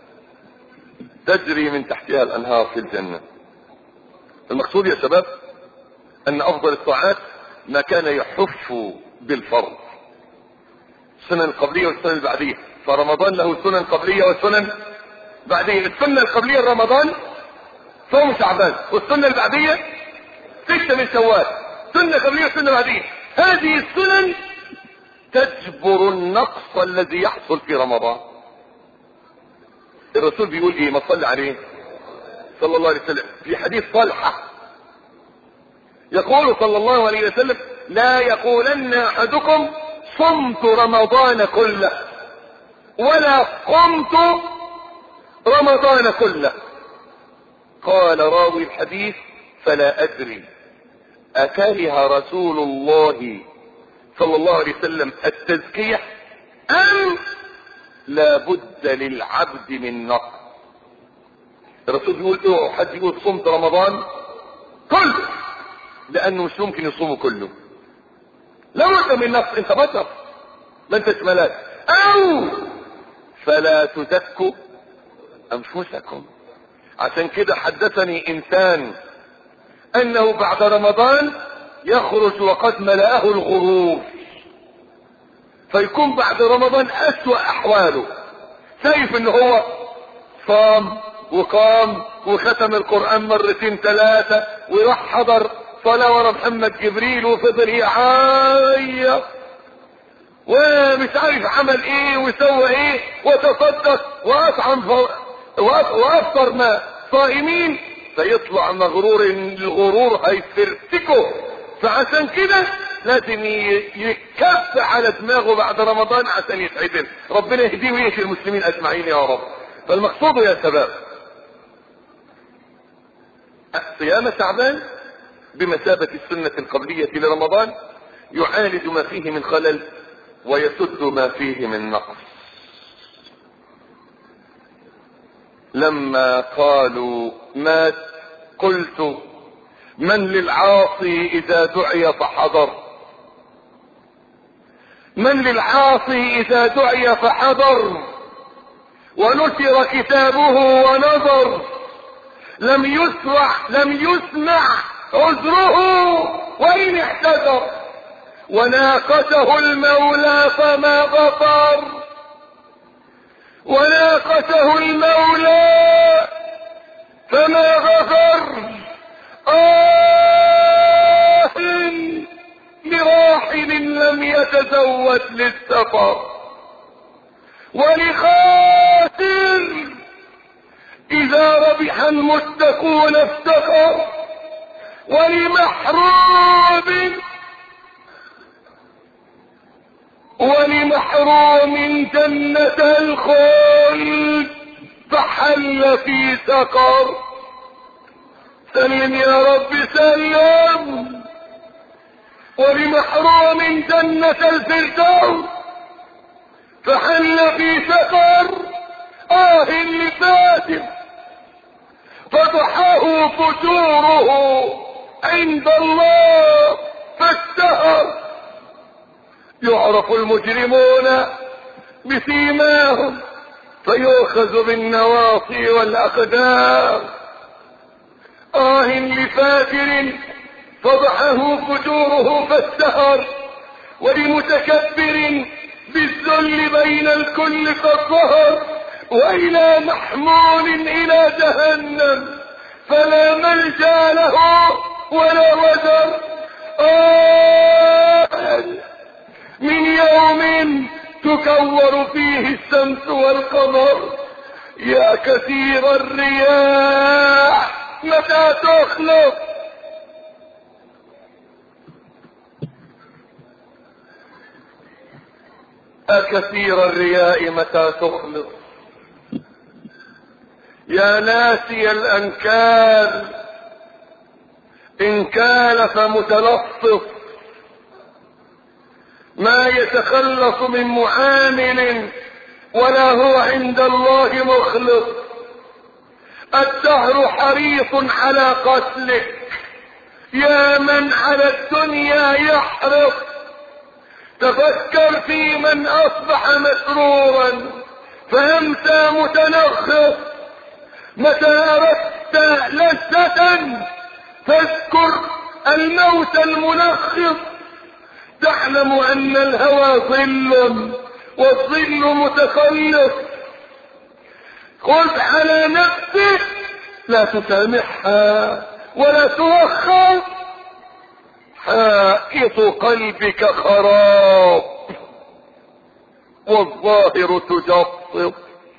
تجري من تحتها الانهار في الجنة. المقصود يا شباب ان افضل الطاعات ما كان يحف بالفرض، السنن القبلية والسنن البعدية. فرمضان له سنن قبلية وسنن بعدية. السنة القبلية رمضان صوم شعبان، والسنة البعدية ستة من شوال. سنة قبلية وسنة بعدية. هذه السنن تجبر النقص الذي يحصل في رمضان. الرسول بيقول ايه؟ ما صلى عليه صلى الله عليه وسلم في حديث طلحة، يقول صلى الله عليه وسلم: لا يقولن احدكم صمت رمضان كله ولا قمت رمضان كله. قال راوي الحديث: فلا ادري اكره رسول الله صلى الله عليه وسلم التزكية ام لا بد للعبد من نقص. الرسول بيقول اوعوا حد يقول صمت رمضان كله، لانه مش ممكن يصومه كله، لا بد من نقص. انت بشر ما انتش ملاك. او فلا تزكوا انفسكم. عشان كده حدثني انسان انه بعد رمضان يخرج وقد ملأه الغرور، فيكون بعد رمضان اسوأ احواله. شايف ان هو صام وقام وختم القرآن مرتين ثلاثة وراح حضر صلاة ورا محمد جبريل وفضل يعيط ومش عارف عمل ايه وسوى ايه وتصدق واطعم وافطر ما صائمين، فيطلع مغرور. الغرور هيفرتكه. فعشان كده لازم يكف على دماغه بعد رمضان عشان يتعدل. ربنا يهديه ويهدي المسلمين اجمعين يا رب. فالمقصود يا شباب صيام شعبان بمثابة السنة القبلية لرمضان يعالج ما فيه من خلل ويسد ما فيه من نقص. لما قالوا مات قلت: من للعاصي اذا دعي فحضر؟ من للعاصي اذا دعي فحضر ونشر كتابه ونظر؟ لم يسمع لم يسمع عذره وان اعتذر، وناقشه المولى فما غفر. وناقشه المولى فما غفر. آه لراحل لم يتزود للسفر، ولخاسر إذا ربح المتقون افتقر، ولمحروم ولمحروم جنة الخلد فحل في سقر. سلم يا رب سلم. ولمحروم جنة الفردوس فحل في سقر. آه لفاتح فضحه فجوره عند الله فاشتهر. يعرف المجرمون بسيماهم فيؤخذ بالنواصي والاقدام آه لفاجر فضحه فجوره فاستهر، ولمتكبر بالذل بين الكل قد ظهر، وإلى محمول إلى جهنم فلا ملجأ له ولا وزر. آه من يوم تكور فيه الشمس والقمر، يا كثير الرياح متى تخلص. أكثير الرياء متى تخلص، يا ناسي الأنكال إن كان فمتلصص، ما يتخلص من معامل ولا هو عند الله مخلص. الدهر حريص على قتلك، يا من على الدنيا يحرص. تفكر في من أصبح مسرورا فأمسى متنخص. متى أردت لذة فاذكر الموت المنخص. تعلم أن الهوى ظل والظل متخلص. خذ على نفسك لا تسامحها ولا توخر. حائط قلبك خراب والظاهر تجصص.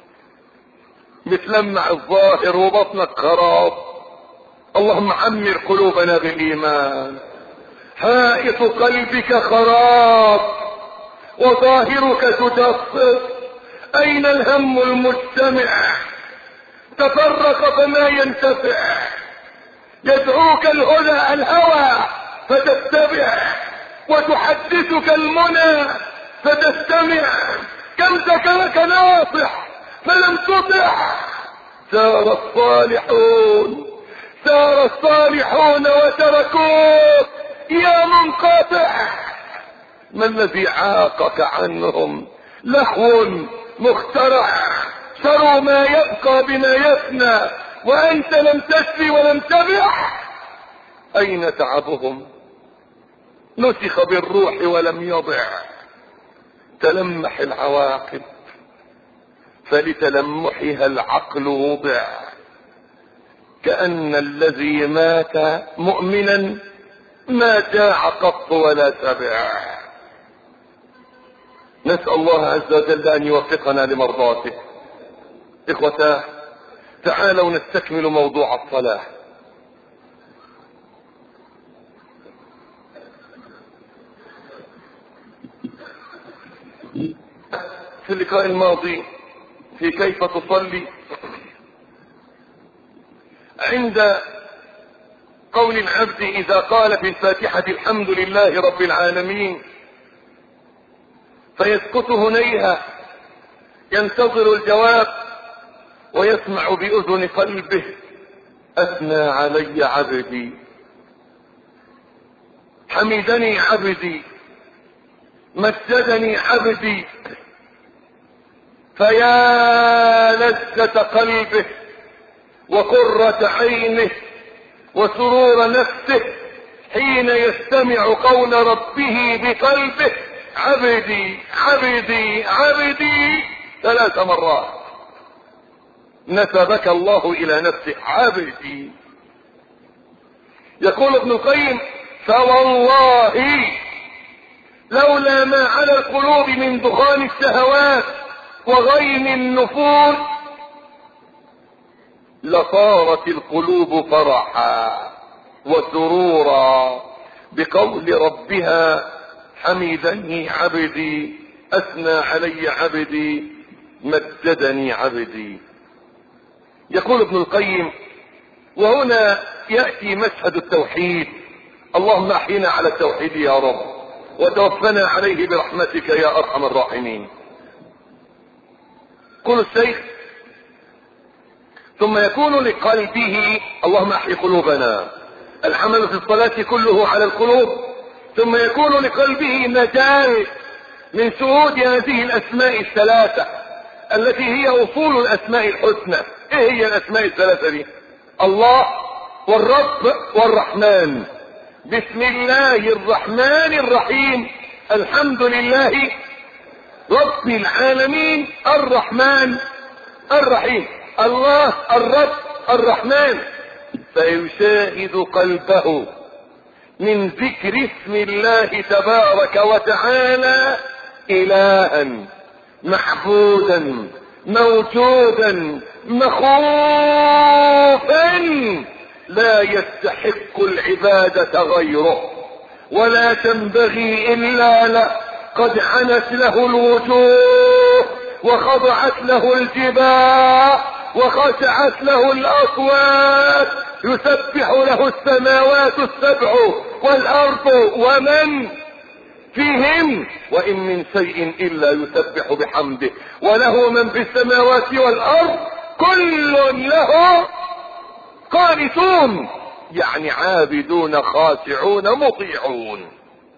متلمع الظاهر وبطنك خراب. اللهم عمر قلوبنا بالإيمان. حائط قلبك خراب وظاهرك تجصص. أين الهم المجتمع؟ تفرق فما ينتفع. يدعوك الهدى الهوى فتتبع، وتحدثك المنى فتستمع. كم ذكرك ناصح فلم تطع. سار الصالحون سار الصالحون وتركوك يا منقطع. ما الذي عاقك عنهم؟ لهو مخترع. شروا ما يبقى بما يفنى وأنت لم تشفي ولم تبع. أين تعبهم؟ نسخ بالروح ولم يضع. تلمح العواقب فلتلمحها العقل وضع. كأن الذي مات مؤمنا ما جاع قط ولا تبع. نسأل الله عز وجل أن يوفقنا لمرضاته. إخوتاه، تعالوا نستكمل موضوع الصلاة. في اللقاء الماضي في كيف تصلي عند قول العبد إذا قال في الفاتحة الحمد لله رب العالمين فيسكت هنيها ينتظر الجواب ويسمع بأذن قلبه أثنى علي عبدي، حمدني عبدي، مجدني عبدي. فيا لذة قلبه وقرة عينه وسرور نفسه حين يستمع قول ربه بقلبه عبدي عبدي عبدي ثلاث مرات. نسبك الله إلى نفسه عبدي. يقول ابن القيم فوالله لولا ما على القلوب من دخان الشهوات وغيم النفوس لصارت القلوب فرحا وسرورا بقول ربها حمدني عبدي، أثنى علي عبدي، مجدني عبدي. يقول ابن القيم وهنا يأتي مشهد التوحيد. اللهم احينا على التوحيد يا رب وتوفنا عليه برحمتك يا أرحم الراحمين. قل الشيخ ثم يكون لقلبه اللهم احي قلوبنا. العمل في الصلاة كله على القلوب. ثم يكون لقلبه مجال من شهود هذه الأسماء الثلاثة التي هي أصول الأسماء الحسنى. ايه هي الأسماء الثلاثة دي؟ الله والرب والرحمن. بسم الله الرحمن الرحيم، الحمد لله رب العالمين الرحمن الرحيم. الله الرب الرحمن، فيشاهد قلبه من ذكر اسم الله تبارك وتعالى إلها معبودا موجودا مخوفا لا يستحق العبادة غيره ولا تنبغي إلا له. قد عنت له الوجوه وخضعت له الجباه وخشعت له الأصوات. يسبح له السماوات السبع والأرض ومن فيهم وإن من شيء إلا يسبح بحمده وله من في السماوات والأرض كل له قانتون، يعني عابدون خاشعون مطيعون.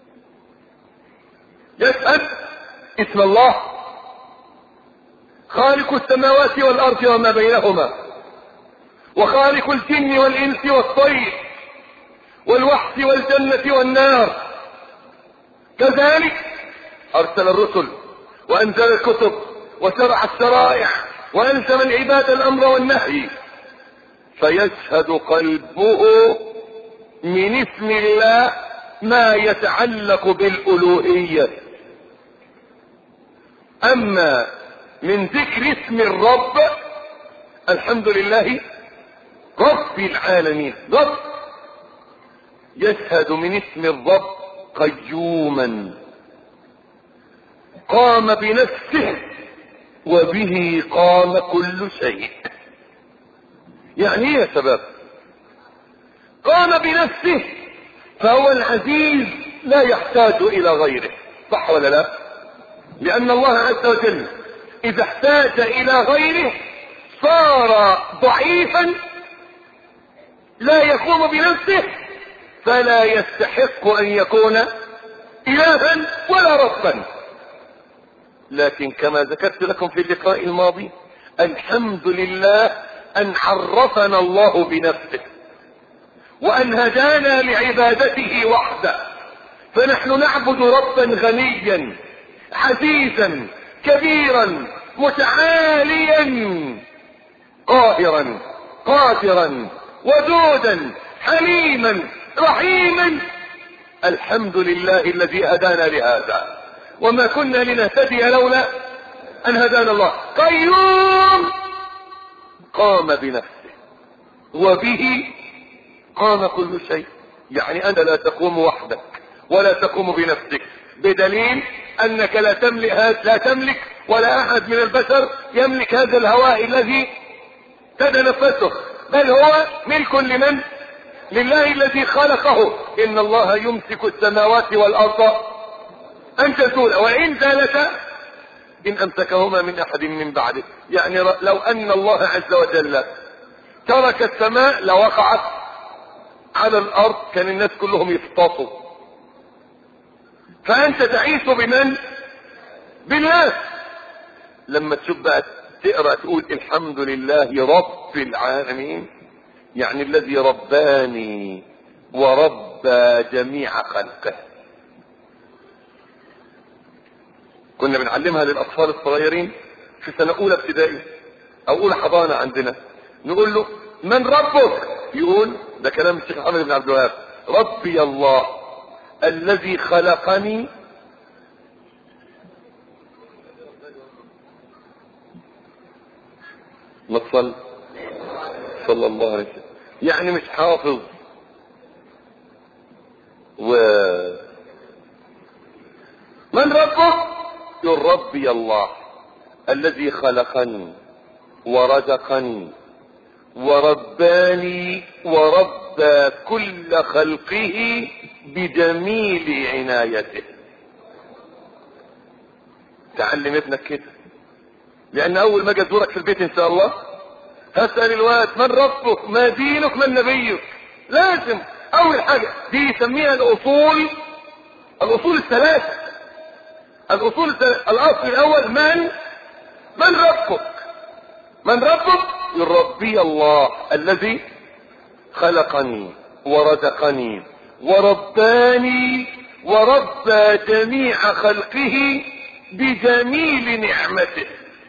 يسأل اسم الله خالق السماوات والأرض وما بينهما، وخالق الجن والإنس والطير والوحش والجنة والنار. كذلك أرسل الرسل وأنزل الكتب وشرع الشرائع وألزم العباد الأمر والنهي، فيشهد قلبه من اسم الله ما يتعلق بالألوهية. أما من ذكر اسم الرب، الحمد لله رب العالمين، رب يشهد من اسم الرب قيوما قام بنفسه وبه قام كل شيء. يعني ايه يا شباب؟ قام بنفسه فهو العزيز لا يحتاج الى غيره، صح ولا لا؟ لان الله عز وجل اذا احتاج الى غيره صار ضعيفا لا يقوم بنفسه، فلا يستحق ان يكون الها ولا ربا. لكن كما ذكرت لكم في اللقاء الماضي، الحمد لله ان عرفنا الله بنفسه وان هدانا لعبادته وحده، فنحن نعبد ربا غنيا عزيزا كبيرا متعاليا قاهرا قادرا ودودا حليما رحيما. الحمد لله الذي هدانا لهذا، وما كنا لنهتدي لولا ان هدانا الله. قيوم قام بنفسه وبه قام كل شيء. يعني انت لا تقوم وحدك ولا تقوم بنفسك، بدليل انك لا تملك لا تملك ولا احد من البشر يملك هذا الهواء الذي تتنفسه، بل هو ملك لمن؟ لله الذي خلقه. ان الله يمسك السماوات والارض ان تزول وان زالتا ان امسكهما من احد من بعده. يعني لو ان الله عز وجل ترك السماء لوقعت على الارض، كان الناس كلهم يفطسوا. فانت تعيش بمن؟ بالله. لما تشوف بقى تقرأ تقول الحمد لله رب العالمين، يعني الذي رباني وربى جميع خلقه. كنا بنعلمها للاطفال الصغيرين في سنة اولى ابتدائي او اولى حضانة عندنا، نقول له من ربك؟ يقول، ده كلام الشيخ محمد بن عبد الوهاب، ربي الله الذي خلقني نصل صلى الله عليه وسلم. يعني مش حافظ و من ربك؟ يقول ربي الله الذي خلقني ورزقني ورباني وربى كل خلقه بجميل عنايته. تعلم ابنك كده، لان اول ما اجي ازورك في البيت ان شاء الله هسأل الواد من ربك ما دينك من نبيك. لازم اول حاجة دي يسميها الاصول الاصول الثلاثة. الاصول الثلاثة. الاصل الاول من من ربك؟ من ربك؟ ربي الله الذي خلقني ورزقني ورباني وربى جميع خلقه بجميل نعمته.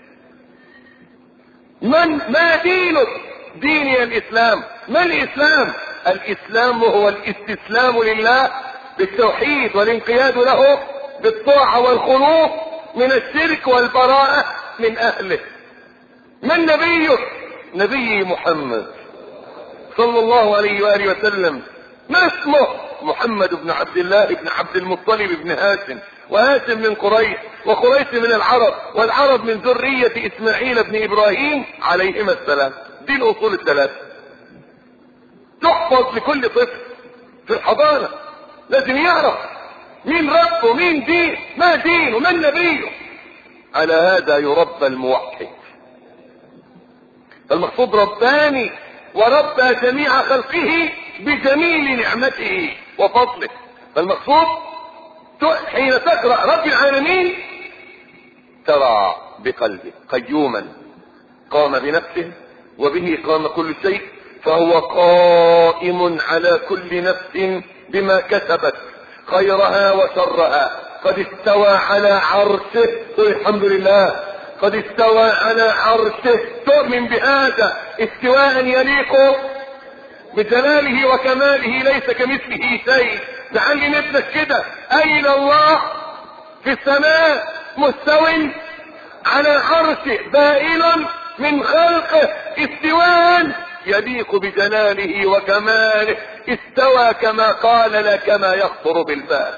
من ما دينك؟ ديني الاسلام. ما الاسلام؟ الاسلام هو الاستسلام لله بالتوحيد والانقياد له بالطاعة والخلوص من الشرك والبراءة من اهله. من نبيك؟ نبي محمد صلى الله عليه وآله وسلم. ما اسمه؟ محمد بن عبد الله بن عبد المطلب بن هاشم، وهاشم من قريش، وقريش من العرب، والعرب من ذرية اسماعيل بن ابراهيم عليهما السلام. دي الاصول الثلاثة تحفظ لكل طفل في الحضانة. لازم يعرف مين ربه، مين دين، ما دينه، من نبيه. على هذا يربى الموحد. المقصود رباني وربى جميع خلقه بجميل نعمته وفضله. فالمقصود حين تقرأ رب العالمين ترى بقلبه قيوما قام بنفسه وبه قام كل شيء، فهو قائم على كل نفس بما كسبت خيرها وشرها. قد استوى على عرشه، الحمد لله، قد استوى على عرشه. تؤمن بهذا استواء يليق بجلاله وكماله، ليس كمثله شيء. تعلم ابنك كده، اين الله؟ في السماء مستو على عرشه بائن من خلقه استواء يليق بجلاله وكماله. استوى كما قال لا كما يخطر بالبال.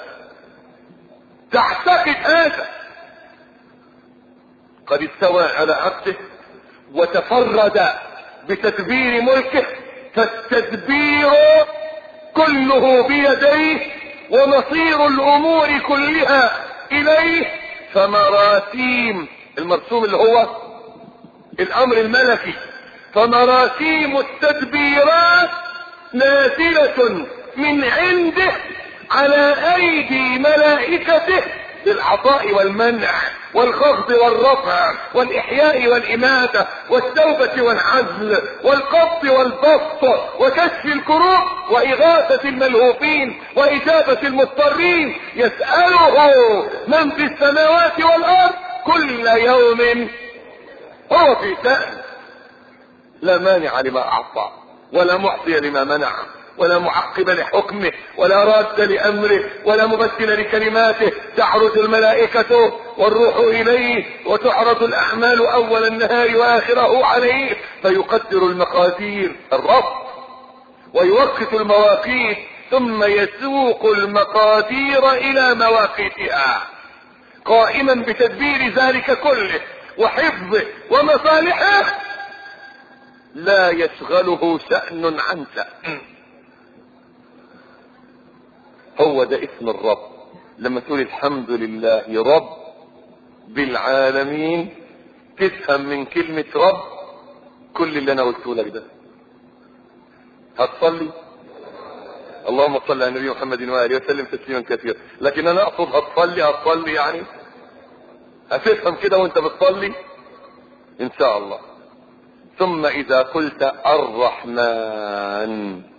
تعتقد هذا. قد استوى على عرشه وتفرد بتدبير ملكه، فالتدبير كله بيديه ومصير الامور كلها اليه. فمراسيم المرسوم اللي هو الامر الملكي، فمراسيم التدبيرات نازلة من عنده على ايدي ملائكته بالعطاء والمنع والخفض والرفع والاحياء والاماتة والتوبة والعزل والقبض والبسط وكشف الكروب واغاثة الملهوفين واجابة المضطرين. يسأله من في السماوات والارض كل يوم هو في شأن. لا مانع لما اعطى ولا معطي لما منع ولا معقب لحكمه ولا راد لامره ولا مبدل لكلماته. تعرج الملائكة والروح اليه وتعرض الاعمال اول النهار واخره عليه، فيقدر المقادير الرب ويوقت المواقيت، ثم يسوق المقادير الى مواقيتها، قائما بتدبير ذلك كله وحفظه ومصالحه. لا يشغله شأن عن شأن. هو ده اسم الرب. لما تقول الحمد لله رب بالعالمين تفهم من كلمة رب كل اللي انا قلته لك ده. هتصلي اللهم صل على النبي محمد وآله وسلم تسليما كثيرا، لكن انا اقصد هتصلي هتصلي يعني هتفهم كده وانت بتصلي ان شاء الله. ثم اذا قلت الرحمن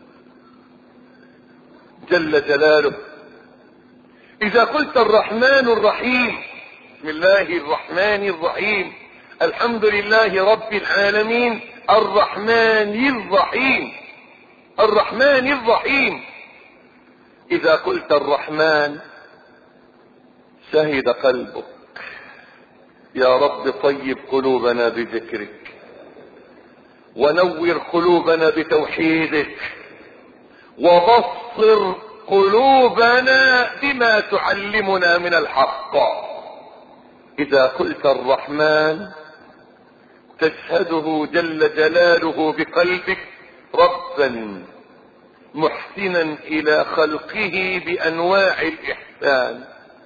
جل جلاله، اذا قلت الرحمن الرحيم، بسم الله الرحمن الرحيم، الحمد لله رب العالمين الرحمن الرحيم، الرحمن الرحيم. اذا قلت الرحمن شهد قلبك يا رب طيب قلوبنا بذكرك ونور قلوبنا بتوحيدك وبصر قلوبنا بما تعلمنا من الحق. اذا قلت الرحمن تشهده جل جلاله بقلبك ربا محسنا الى خلقه بانواع الاحسان،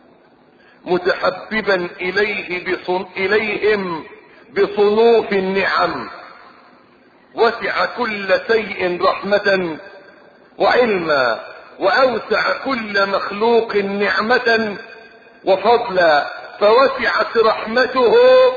متحببا اليه بصن... اليهم بصنوف النعم، وسع كل شيء رحمة وعلما، واوسع كل مخلوق نعمة وفضلا، فوسعت رحمته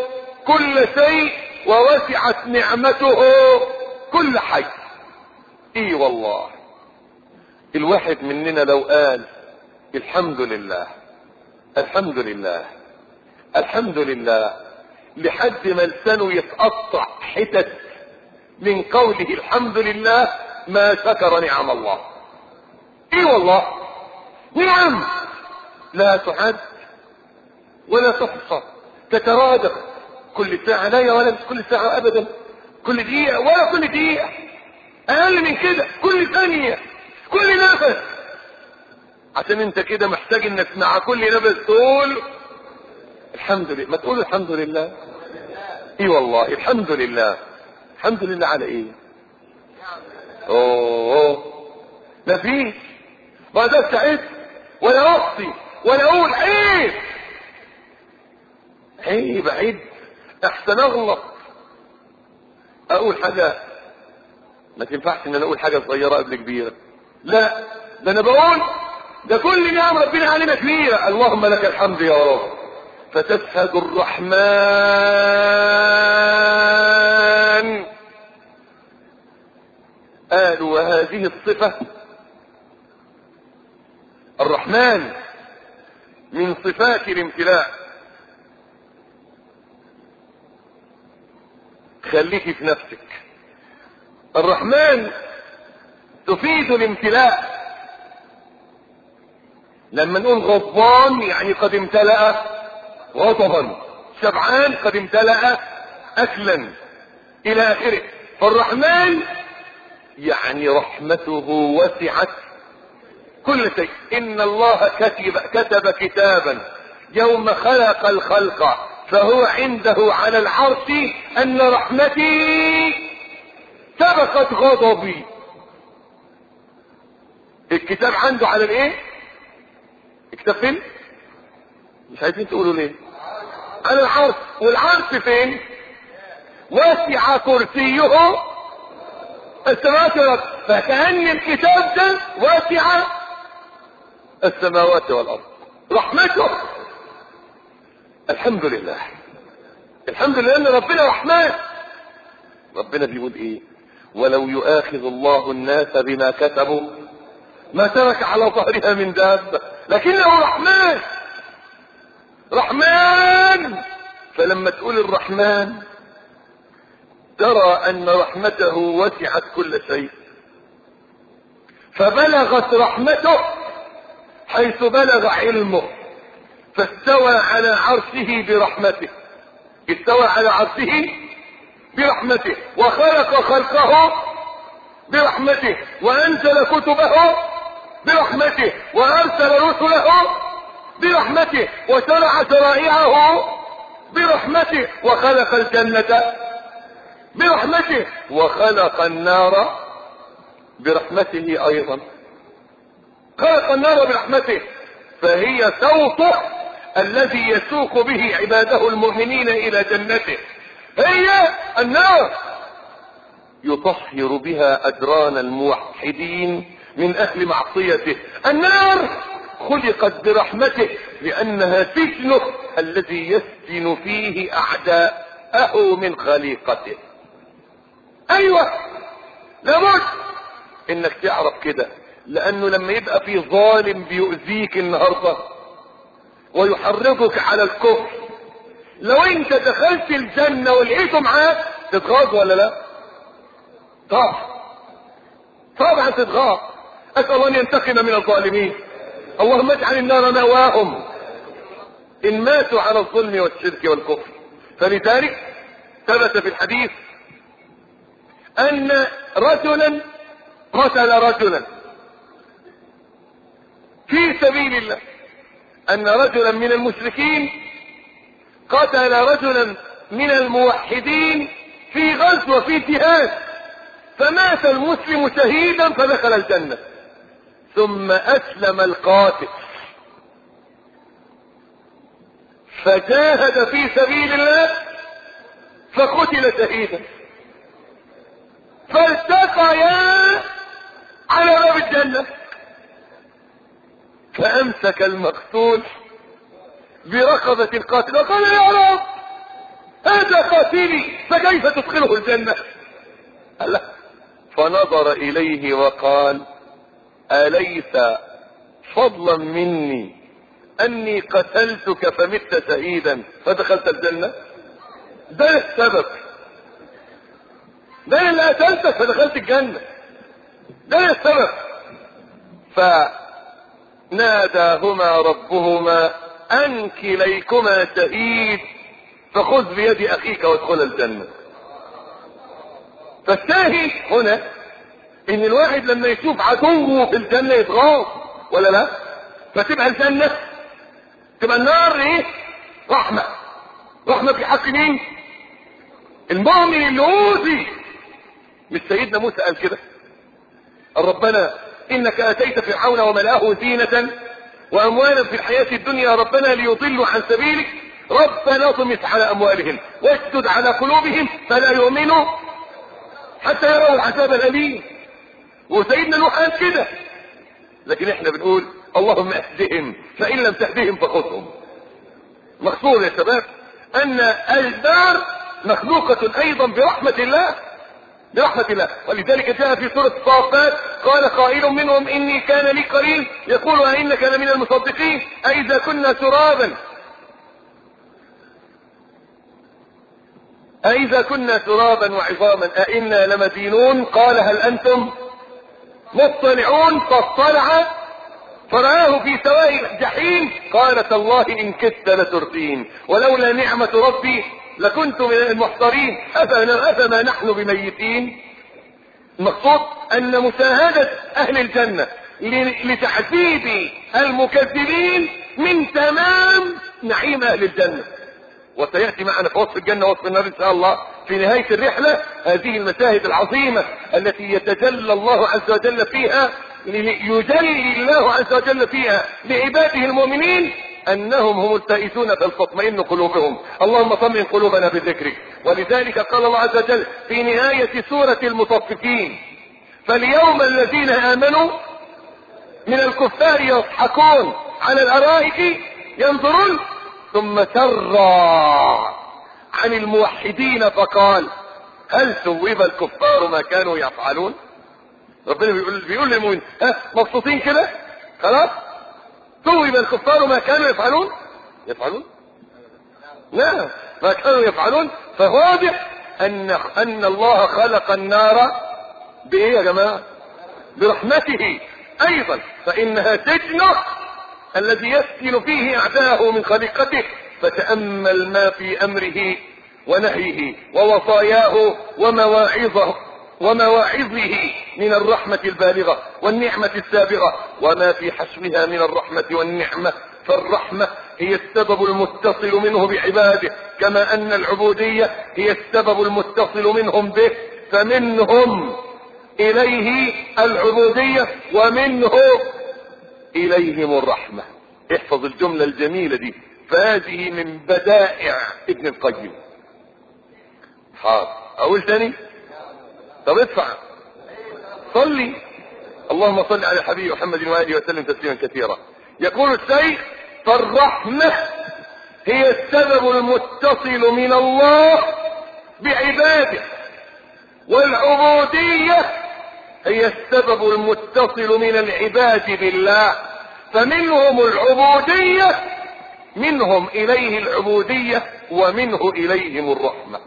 كل شيء ووسعت نعمته كل حي. اي والله الواحد مننا لو قال الحمد لله الحمد لله الحمد لله لحد ما لسانه يتقطع حتت من قوله الحمد لله ما شكر نعم الله. اي والله نعم لا تعد ولا تحصى، تترادف كل ساعة، لا يا ولد كل ساعة ابدا، كل دقيقة ولا كل دقيقة، اقل من كده كل ثانية، كل نفس. عشان انت كده محتاج انك مع كل نفس تقول الحمد لله. ما تقول الحمد لله؟ اي والله الحمد لله. الحمد لله على ايه؟ اوه ما فيش، ما ده سعيد ولا اخطي ولا اقول عيب عيب عيب احسن اغلط، اقول حاجة ما تنفعش ان انا اقول حاجة صغيرة قبل كبيرة، لا ده انا بقول ده كل نعم ربنا علينا كبيرة، اللهم لك الحمد يا رب. فتشهد الرحمن. قالوا وهذه الصفة الرحمن من صفات الامتلاء. خليكي في نفسك، الرحمن تفيد الامتلاء. لما نقول غضبان يعني قد امتلأ غضبا، شبعان قد امتلأ اكلا الى اخره. فالرحمن يعني رحمته وسعت كل شيء. ان الله كتب, كتب كتابا يوم خلق الخلق فهو عنده على العرش ان رحمتي سبقت غضبي. الكتاب عنده على الايه؟ الكتاب فين؟ مش عايزين تقولوا ليه؟ على العرش. والعرش فين؟ وسع كرسيه السماوات والارض. فكأن الكتاب ده وسع السماوات والارض، رحمته. الحمد لله الحمد لله ان ربنا رحمن. ربنا بيقول ايه؟ ولو يؤاخذ الله الناس بما كسبوا ما ترك على ظهرها من دابة لكنه رحمن رحمن. فلما تقول الرحمن ترى ان رحمته وسعت كل شيء، فبلغت رحمته حيث بلغ علمه، فاستوى على عرشه برحمته. استوى على عرشه برحمته، وخلق خلقه برحمته، وانزل كتبه برحمته، وارسل رسله برحمته، وشرع شرائعه برحمته، وخلق الجنة برحمته، وخلق النار برحمته ايضا. خلق النار برحمته، فهي صوته الذي يسوق به عباده المؤمنين الى جنته. هي النار يطهر بها ادران الموحدين من اهل معصيته. النار خلقت برحمته لانها سجنه الذي يسجن فيه اعداءه من خليقته. ايوه لابد انك تعرف كده، لانه لما يبقى في ظالم بيؤذيك النهارده ويحرضك على الكفر، لو انت دخلت الجنة ولقيته معاك تتغاظ ولا لا؟ طبعا طبعا تتغاظ. اسأل الله ان ينتقم من الظالمين. اللهم اجعل النار مأواهم ان ماتوا على الظلم والشرك والكفر. فلذلك ثبت في الحديث ان رجلا قتل رجلا في سبيل الله، ان رجلا من المشركين قتل رجلا من الموحدين في غزوة في جهاد، فمات المسلم شهيدا فدخل الجنة. ثم اسلم القاتل فجاهد في سبيل الله فقتل شهيدا، فالتقيا على باب الجنة، فامسك المقتول برقبة القاتل وقال يا رب هذا قاتلي فكيف تدخله الجنة؟ قال لا، فنظر اليه وقال: اليس فضلا مني اني قتلتك فمت شهيدا فدخلت الجنة؟ ده السبب، ده اللي قتلتك فدخلت الجنة، ده السبب. فناداهما ربهما ان كليكما شهيد فخذ بيد اخيك وادخل الجنة. فالشاهد هنا ان الواحد لما يشوف عدوه في الجنة يتغاظ ولا لا؟ فتبقى الجنة، تبقى النار ايه؟ رحمة. رحمة في حق مين؟ المؤمن اللي اوذي. مش سيدنا موسى قال كده؟ ربنا انك اتيت فرعون وملأه زينة واموالا في الحياة الدنيا ربنا ليضلوا عن سبيلك ربنا اطمس على اموالهم واشدد على قلوبهم فلا يؤمنوا حتى يروا العذاب الاليم. وسيدنا نوح قال كده. لكن احنا بنقول اللهم اهدهم فان لم تهدهم فخذهم. مقصود يا شباب ان الدار مخلوقة ايضا برحمة الله، برحمة الله. ولذلك جاء في سورة الصافات قال قائل منهم اني كان لي قرين يقول أئنك لمن المصدقين أئذا كنا ترابا أئذا كنا ترابا وعظاما أئنا لمدينون قال هل أنتم مطلعون فاطلع فرآه في سواء الجحيم قال تالله إن كدت لتردين ولولا نعمة ربي لكنت من المحضرين أفما نحن بميتين. المقصود أن مشاهدة أهل الجنة لتعذيب المكذبين من تمام نعيم أهل الجنة. وسيأتي معنا في وصف الجنة ووصف النار إن شاء الله في نهاية الرحلة هذه المشاهد العظيمة التي يتجلى الله عز وجل فيها، يجلي الله عز وجل فيها لعباده المؤمنين انهم هم الفائزون فلتطمئن قلوبهم. اللهم طمئن قلوبنا بذكرك. ولذلك قال الله عز وجل في نهاية سورة المطففين فاليوم الذين امنوا من الكفار يضحكون على الارائك ينظرون ثم سرى عن الموحدين فقال هل ثوب الكفار ما كانوا يفعلون. ربنا بيقول بيقول للمؤمنين ها مبسوطين كده خلاص؟ ثوب الكفار ما كانوا يفعلون يفعلون لا ما كانوا يفعلون. فواضح ان ان الله خلق النار بايه يا جماعه؟ برحمته ايضا، فانها سجنه الذي يسكن فيه اعداءه من خليقته. فتأمل ما في امره ونهيه ووصاياه ومواعظه ومواعظه من الرحمة البالغة والنعمة السابغة وما في حشمها من الرحمة والنعمة. فالرحمة هي السبب المتصل منه بعباده كما ان العبودية هي السبب المتصل منهم به. فمنهم اليه العبودية ومنه اليهم الرحمة. احفظ الجملة الجميلة دي، فهذه من بدائع ابن القيم. حاضر اقول تاني؟ طب ادفع صلي. اللهم صل على حبيب محمد وآله وسلم تسليما كثيرا. يقول الشيخ فالرحمة هي السبب المتصل من الله بعباده، والعبودية هي السبب المتصل من العباد بالله. فمنهم العبودية، منهم إليه العبودية ومنه إليهم الرحمة.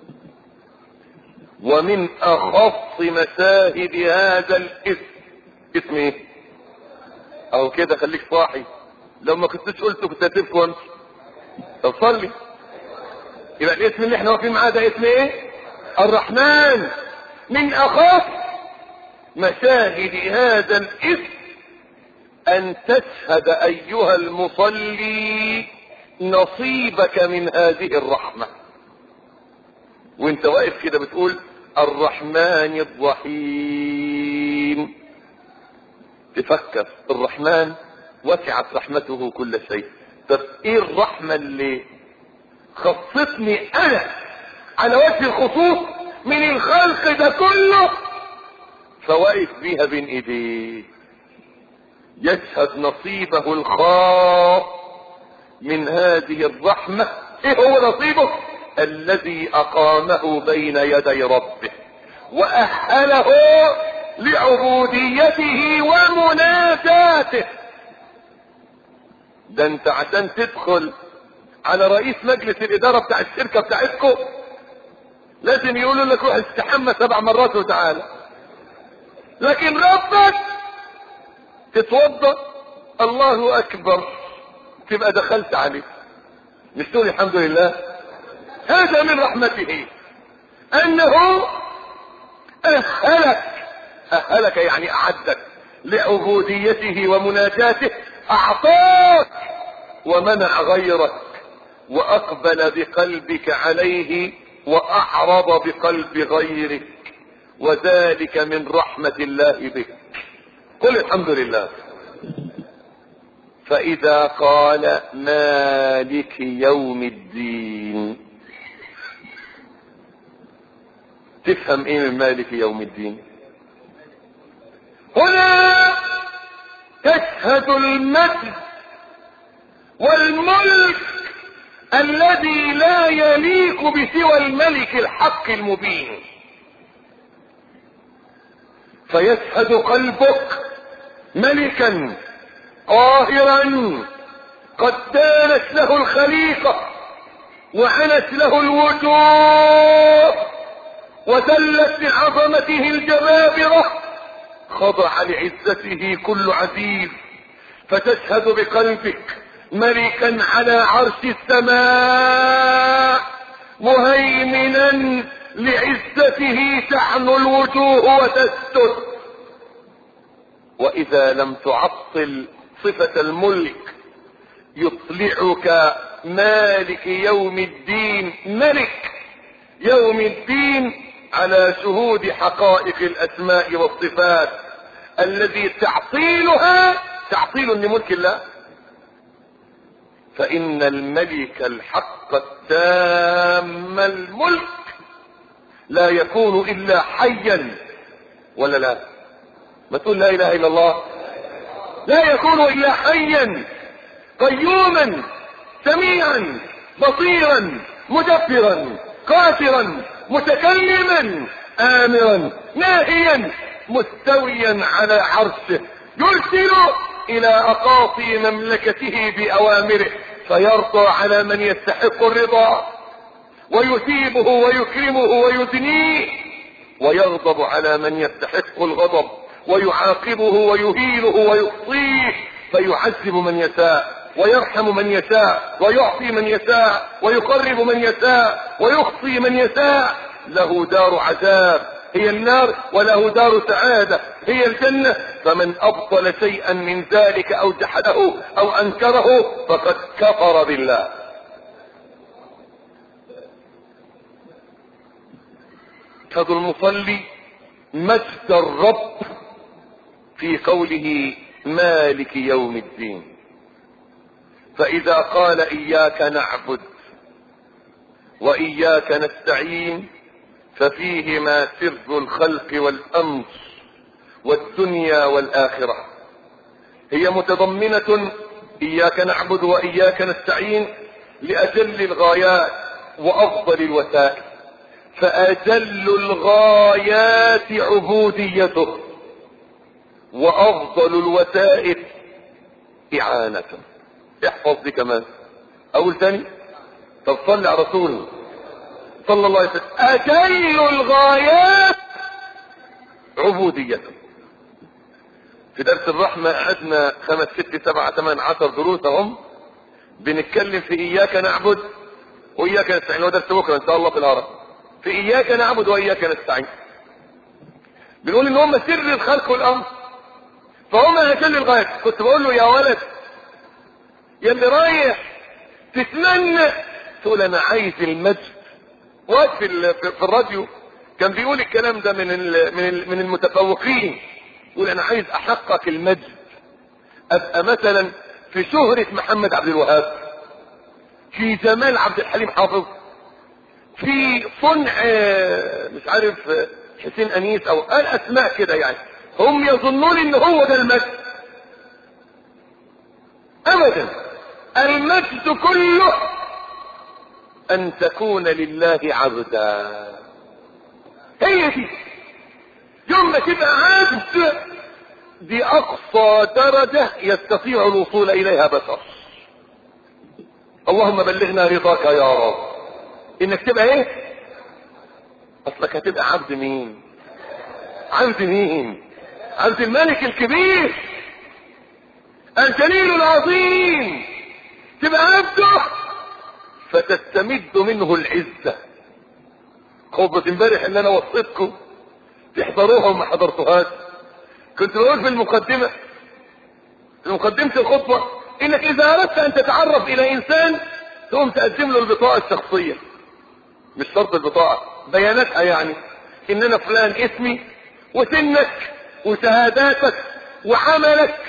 ومن أخص مشاهد هذا الاسم اسم ايه؟ أو كده خليك صاحي، لو ما كنتش قلته كنت هتبكي وامشي. طب صلي. يبقى الاسم اللي احنا واقفين معاه ده اسم ايه؟ الرحمن. من أخص مشاهد هذا الاسم أن تشهد أيها المصلي نصيبك من هذه الرحمة. وانت واقف كده بتقول الرحمن الرحيم، تفكر الرحمن وسعت رحمته كل شيء. طب ايه الرحمة اللي خصتني انا على وجه الخصوص من الخلق ده كله فواقف بيها بين ايديه؟ يشهد نصيبه الخاص من هذه الرحمة. ايه هو نصيبه؟ الذي اقامه بين يدي ربه واهله لعبوديته ومناجاته. ده انت عشان تدخل على رئيس مجلس الادارة بتاع الشركة بتاعتكم لازم يقولوا لك روح استحمى سبع مرات وتعالى، لكن ربك تتوضا الله اكبر تبقى دخلت عليه، مش تقول الحمد لله. هذا من رحمته انه اهلك، اهلك يعني اعدك لعبوديته ومناجاته، اعطاك ومنع غيرك، واقبل بقلبك عليه واعرض بقلب غيرك، وذلك من رحمة الله بك. قل الحمد لله. فاذا قال مالك يوم الدين، تفهم ايه من مالك يوم الدين؟ هنا تشهد المجد والملك الذي لا يليق بسوى الملك الحق المبين، فيشهد قلبك ملكا قاهرا قد دانت له الخليقة وعنت له الوجوه وذلت لعظمته الجبابرة، خضع لعزته كل عزيز، فتشهد بقلبك ملكا على عرش السماء مهيمنا لعزته تعنو الوجوه وتسجد. واذا لم تعطل صفة الملك يطلعك مالك يوم الدين، ملك يوم الدين، على شهود حقائق الاسماء والصفات الذي تعطيلها تعطيل لملك الله. فان الملك الحق التام الملك لا يكون الا حيا، ولا لا؟ ما تقول لا اله الا الله. لا يكون الا حيا قيوما سميعا بصيرا مدبرا قادرا متكلما امرا ناهيا مستويا على عرشه، يرسل الى اقاصي مملكته باوامره فيرضى على من يستحق الرضا ويثيبه ويكرمه ويدنيه، ويغضب على من يستحق الغضب ويعاقبه ويهينه ويقصيه، فيعذب من يشاء ويرحم من يشاء ويعطي من يشاء ويقرب من يشاء ويخصي من يشاء. له دار عذاب هي النار، وله دار سعادة هي الجنة، فمن ابطل شيئا من ذلك او جحده او انكره فقد كفر بالله. يشهد المصلي مجد الرب في قوله مالك يوم الدين، فاذا قال اياك نعبد واياك نستعين ففيهما سر الخلق والامر والدنيا والاخرة. هي متضمنة اياك نعبد واياك نستعين لاجل الغايات وافضل الوسائل، فاجل الغايات عبوديته وافضل الوسائل اعانته. احفظ دي كمان. اول تاني، طب صلي على رسول صلى الله عليه وسلم. اجل الغايات عبوديته. في درس الرحمة قعدنا خمس ست سبعة ثمان عشر دروس اهم بنتكلم في اياك نعبد واياك نستعين، ودرس بكره ان شاء الله في الهرم في اياك نعبد واياك نستعين. بنقول ان هم سر الخلق والامر، فهم اجل الغايات. كنت بقول له يا ولد يا اللي رايح تتمنى تقول انا عايز المجد، وقت في, في الراديو كان بيقول الكلام ده من من من المتفوقين، يقول انا عايز احقق المجد، ابقى مثلا في شهرة محمد عبد الوهاب، في جمال عبد الحليم حافظ، في صنع مش عارف حسين انيس او الاسماء كده. يعني هم يظنون ان هو ده المجد. ابدا، المجد كله ان تكون لله عبدا. هي دي يوم ما تبقى عبد، دي اقصى درجة يستطيع الوصول اليها بشر. اللهم بلغنا رضاك يا رب. انك تبقى ايه؟ اصلك هتبقى عبد مين؟ عبد مين؟ عبد الملك الكبير الجليل العظيم. تبقى عبده فتستمد منه العزة. خطبة امبارح اللي انا وصيتكم تحضروها وما حضرتوهاش، كنت بقول في المقدمة في مقدمة الخطبة انك اذا اردت ان تتعرف الى انسان تقوم تقدم له البطاقة الشخصية. مش شرط البطاقة، بياناتها يعني، ان انا فلان اسمي وسنك وشهاداتك وعملك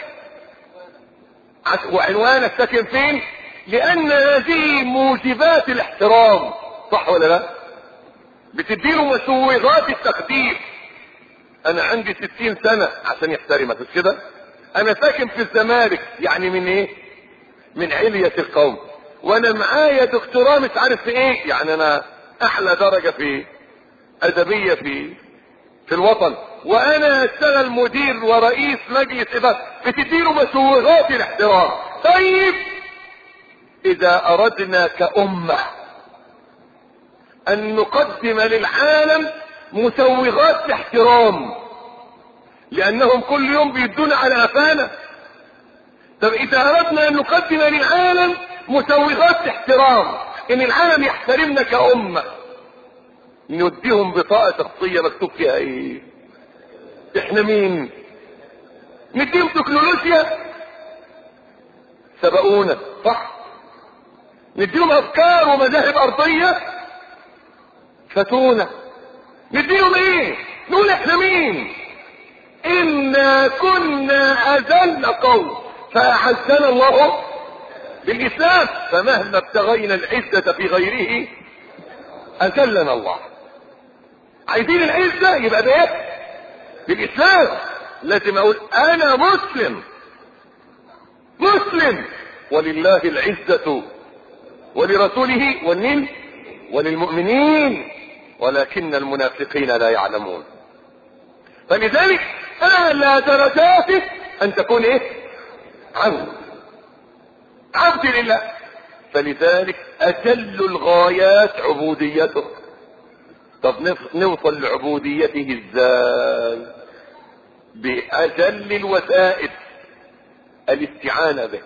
وعنوانك ساكن فين، لان هذه موجبات الاحترام. صح ولا لا؟ بتديله مسوغات التقدير. انا عندي ستين سنة عشان يحترمك، مش كده؟ انا ساكن في الزمالك، يعني من ايه؟ من علية القوم. وانا معايا دكتوراه مش عارف في ايه، يعني انا احلى درجة في ادبية في في الوطن، وانا اشتغل مدير ورئيس مجلس اداره. بتديله مسوغات الاحترام. طيب اذا اردنا كأمة ان نقدم للعالم مسوغات الاحترام، لانهم كل يوم بيدونا على قفانا. طب اذا اردنا ان نقدم للعالم مسوغات احترام، ان العالم يحترمنا كأمة، نديهم بطاقة شخصية مكتوب فيها ايه؟ احنا مين؟ نديهم تكنولوجيا سبقونا، صح؟ نديهم افكار ومذاهب ارضية فتونا. نديهم ايه؟ نقول احنا مين؟ انا كنا اذل قوم فاعزنا الله بالاسلام، فمهما ابتغينا العزة في غيره اذلنا الله. عايزين العزة يبقى بايه؟ بالاسلام. لازم اقول انا مسلم مسلم ولله العزة ولرسوله والنين وللمؤمنين ولكن المنافقين لا يعلمون. فلذلك اعلى درجاته ان تكون ايه؟ عبد عبد لله. فلذلك اجل الغايات عبوديته. طب نوصل لعبوديته ازاي؟ باجل الوسائل الاستعانة به،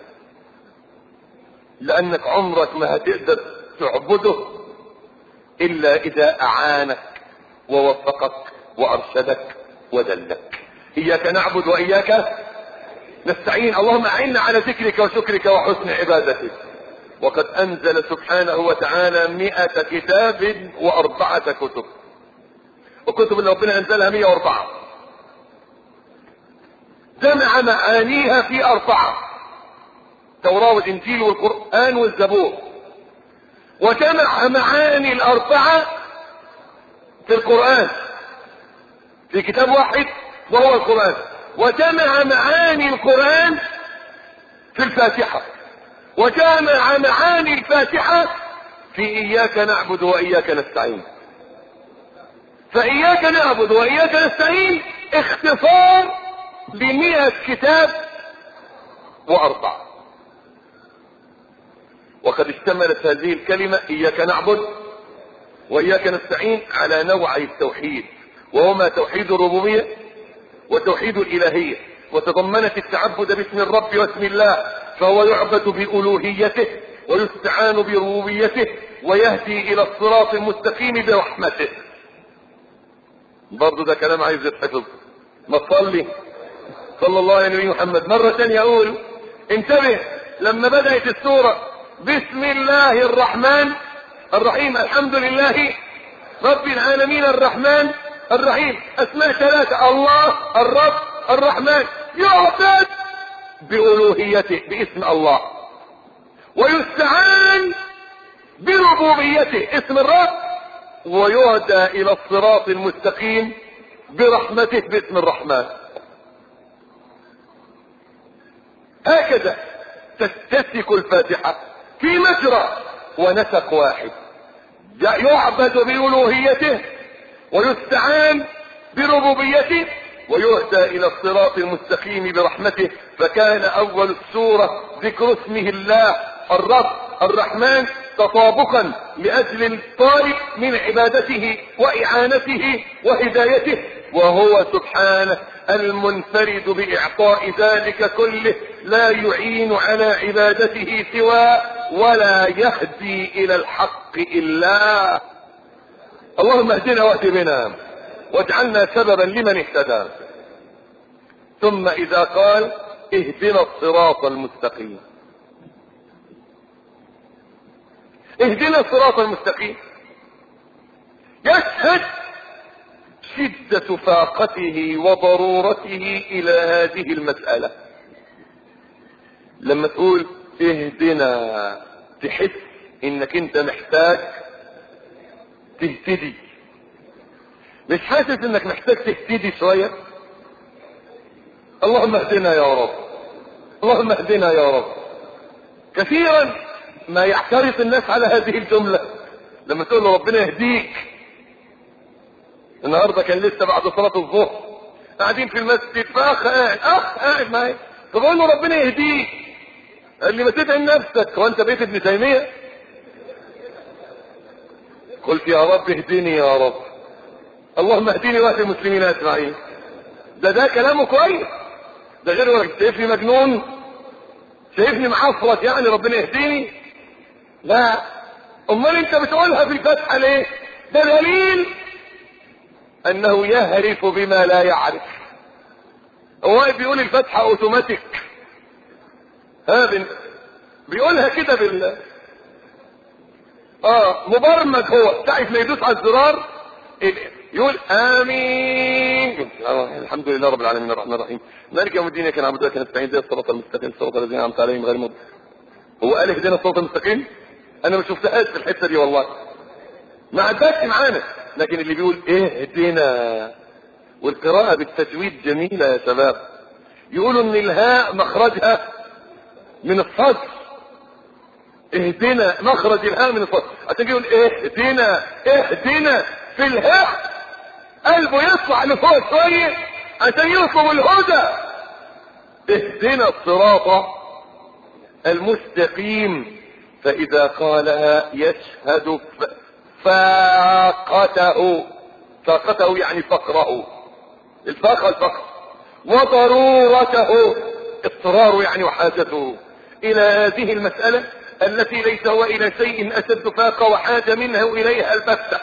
لانك عمرك ما هتقدر تعبده الا اذا اعانك ووفقك وارشدك ودلك. اياك نعبد واياك نستعين. اللهم اعنا على ذكرك وشكرك وحسن عبادتك. وقد انزل سبحانه وتعالى مئة كتاب واربعة كتب، وكتب اللي ربنا انزلها مئة واربعة، جمع معانيها في اربعة: التوراة والانجيل والقرآن والزبور. وجمع معاني الاربعة في القرآن في كتاب واحد وهو القرآن. وجمع معاني القرآن في الفاتحة. وجمع معاني الفاتحة في اياك نعبد واياك نستعين. فاياك نعبد واياك نستعين اختصار بمئة كتاب واربعة. وقد اشتملت هذه الكلمة اياك نعبد واياك نستعين على نوعي التوحيد، وهما توحيد الربوبية وتوحيد الالهية. وتضمنت التعبد باسم الرب واسم الله، فهو يعبد بألوهيته ويستعان بربوبيته ويهدي الى الصراط المستقيم برحمته. برضو ده كلام عايز يتحفظ. ما تصلي صلى الله عليه نبي محمد. مرة ثانية اقول انتبه، لما بدأت السورة بسم الله الرحمن الرحيم الحمد لله رب العالمين الرحمن الرحيم، اسماء ثلاثة: الله الرب الرحمن، يعبد بألوهيته باسم الله، ويستعان بربوبيته اسم الرب، ويهدى الى الصراط المستقيم برحمته باسم الرحمن. هكذا تتسك الفاتحة في مجرى ونسق واحد، يعبد بألوهيته ويستعان بربوبيته، ويهدى الى الصراط المستقيم برحمته. فكان اول السورة ذكر اسمه الله الرب الرحمن تطابقا لاجل الطالب من عبادته واعانته وهدايته، وهو سبحانه المنفرد باعطاء ذلك كله، لا يعين على عبادته سواه ولا يهدي الى الحق الا. اللهم اهدنا واهد بنا واجعلنا سببا لمن اهتدى. ثم اذا قال اهدنا الصراط المستقيم، اهدنا الصراط المستقيم، يشهد شدة فاقته وضرورته الى هذه المسألة. لما تقول اهدنا تحس انك انت محتاج تهتدي، مش حاسس انك محتاج تهتدي شوية؟ اللهم اهدنا يا رب، اللهم اهدنا يا رب. كثيرا ما يعترض الناس على هذه الجملة لما تقول له ربنا يهديك. النهارده كان لسه بعد صلاة الظهر قاعدين في المسجد، فاخ قاعد اخ قاعد معايا، فبقول له ربنا يهديك، قال لي ما تدعي لنفسك، هو انت بقيت ابن تيمية؟ قلت يا رب اهدني يا رب، اللهم اهدني واهد المسلمين اجمعين. ده ده كلامه كويس، ده غير ولا شايفني مجنون، شايفني معفرت يعني ربنا يهديني؟ لا. امال انت بتقولها في الفتحة ليه؟ ده دليل انه يهرف بما لا يعرف. هو بيقول الفتحة اوتوماتيك، ها بن... بيقولها كده بال اه مبرمج، هو ساعة ما يدوس على الزرار يقول امين. الحمد لله رب العالمين الرحمن الرحيم مالك يوم الدين، كان عبدك نستعين زي الصراط المستقيم الصراط الذين انعمت عليهم غير المغضوب. هو قال اهدنا الصراط المستقيم؟ انا ما شفتهاش في الحته دي والله، ما عدتش معانا. لكن اللي بيقول اهدنا، والقراءه بالتجويد جميله يا شباب، يقولوا ان الهاء مخرجها من الصدر، اهدنا مخرج الهاء من الصدر، عشان يقول اهدنا اهدنا في الهاء قلبه يطلع لفوق شويه عشان يوصل الهدى. اهدنا الصراط المستقيم، فاذا قالها يشهد فاقته، فاقته يعني فقره، الفاقه الفقر، وضرورته اضطراره يعني وحاجته الى هذه المسألة التي ليس هو الى شيء اشد فاقة وحاجة منه اليها البتة،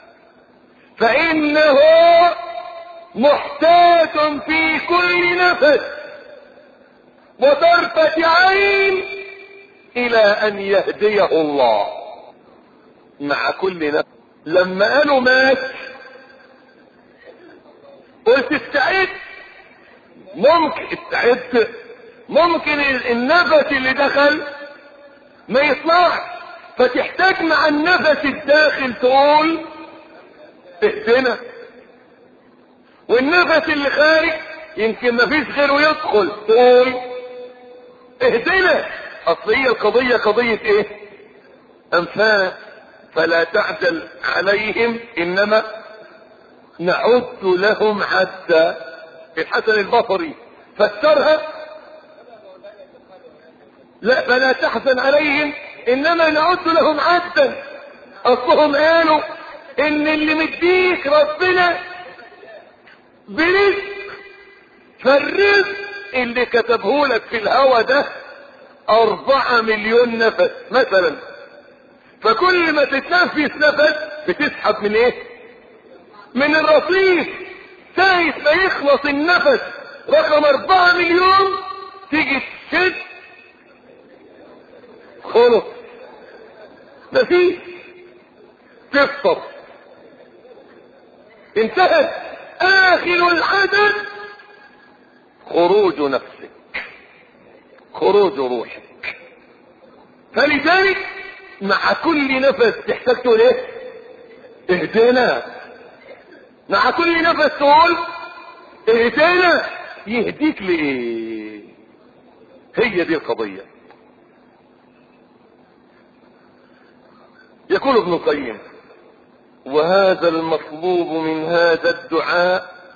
فانه محتاج في كل نفس وطرفة عين الى ان يهديه الله مع كل نفس. لما قالوا مات قلت استعد، ممكن استعد، ممكن النفس اللي دخل ما يطلعش، فتحتاج مع النفس الداخل تقول اهدنا، والنفس اللي خارج يمكن ما فيش غيره يدخل تقول اهدنا. اصل هي القضية قضية ايه؟ انفاس، فلا تعجل عليهم انما نعد لهم حتى. الحسن البصري فسرها لا فلا تحزن عليهم انما نعد لهم عدا. اصلهم قالوا ان اللي مديك ربنا برزق، فالرزق اللي كتبه لك في الهوى ده اربعة مليون نفس مثلا، فكل ما تتنفس نفس بتسحب من ايه؟ من الرصيد. ساعة ما يخلص النفس رقم اربعة مليون تيجي تشد خلص، مفيش، تفطر، انتهت. اخر العدد خروج نفسك، خروج روحك. فلذلك مع كل نفس تحتاج تقول ايه؟ اهدنا. مع كل نفس تقول اهدنا. يهديك لايه؟ هي دي القضية. يقول ابن القيم: وهذا المطلوب من هذا الدعاء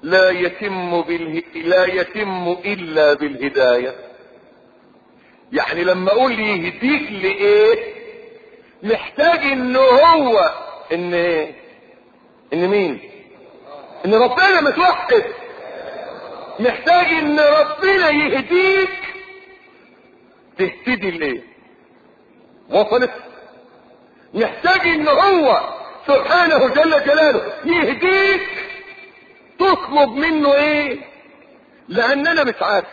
لا يتم باله... لا يتم الا بالهداية. يعني لما اقول يهديك لايه محتاج ان هو ان ان مين ان ربنا متوحد، محتاج ان ربنا يهديك تهتدي ليه. وصلت؟ محتاج ان هو سبحانه جل جلاله يهديك تطلب منه ايه، لاننا مش عارف.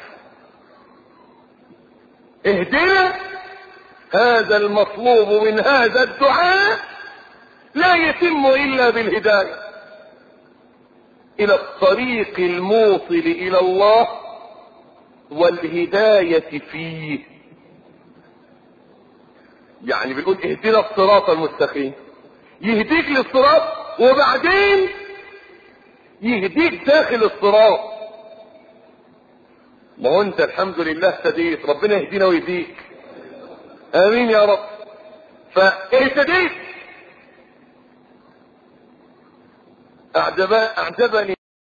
اهدنا، هذا المطلوب من هذا الدعاء لا يتم الا بالهداية الى الطريق الموصل الى الله والهداية فيه. يعني بيقول اهدنا الصراط المستقيم، يهديك للصراط وبعدين يهديك داخل الصراط. ما هو انت الحمد لله اهتديت، ربنا يهدينا ويهديك، امين يا رب. فاهتديت. اعجب اعجبني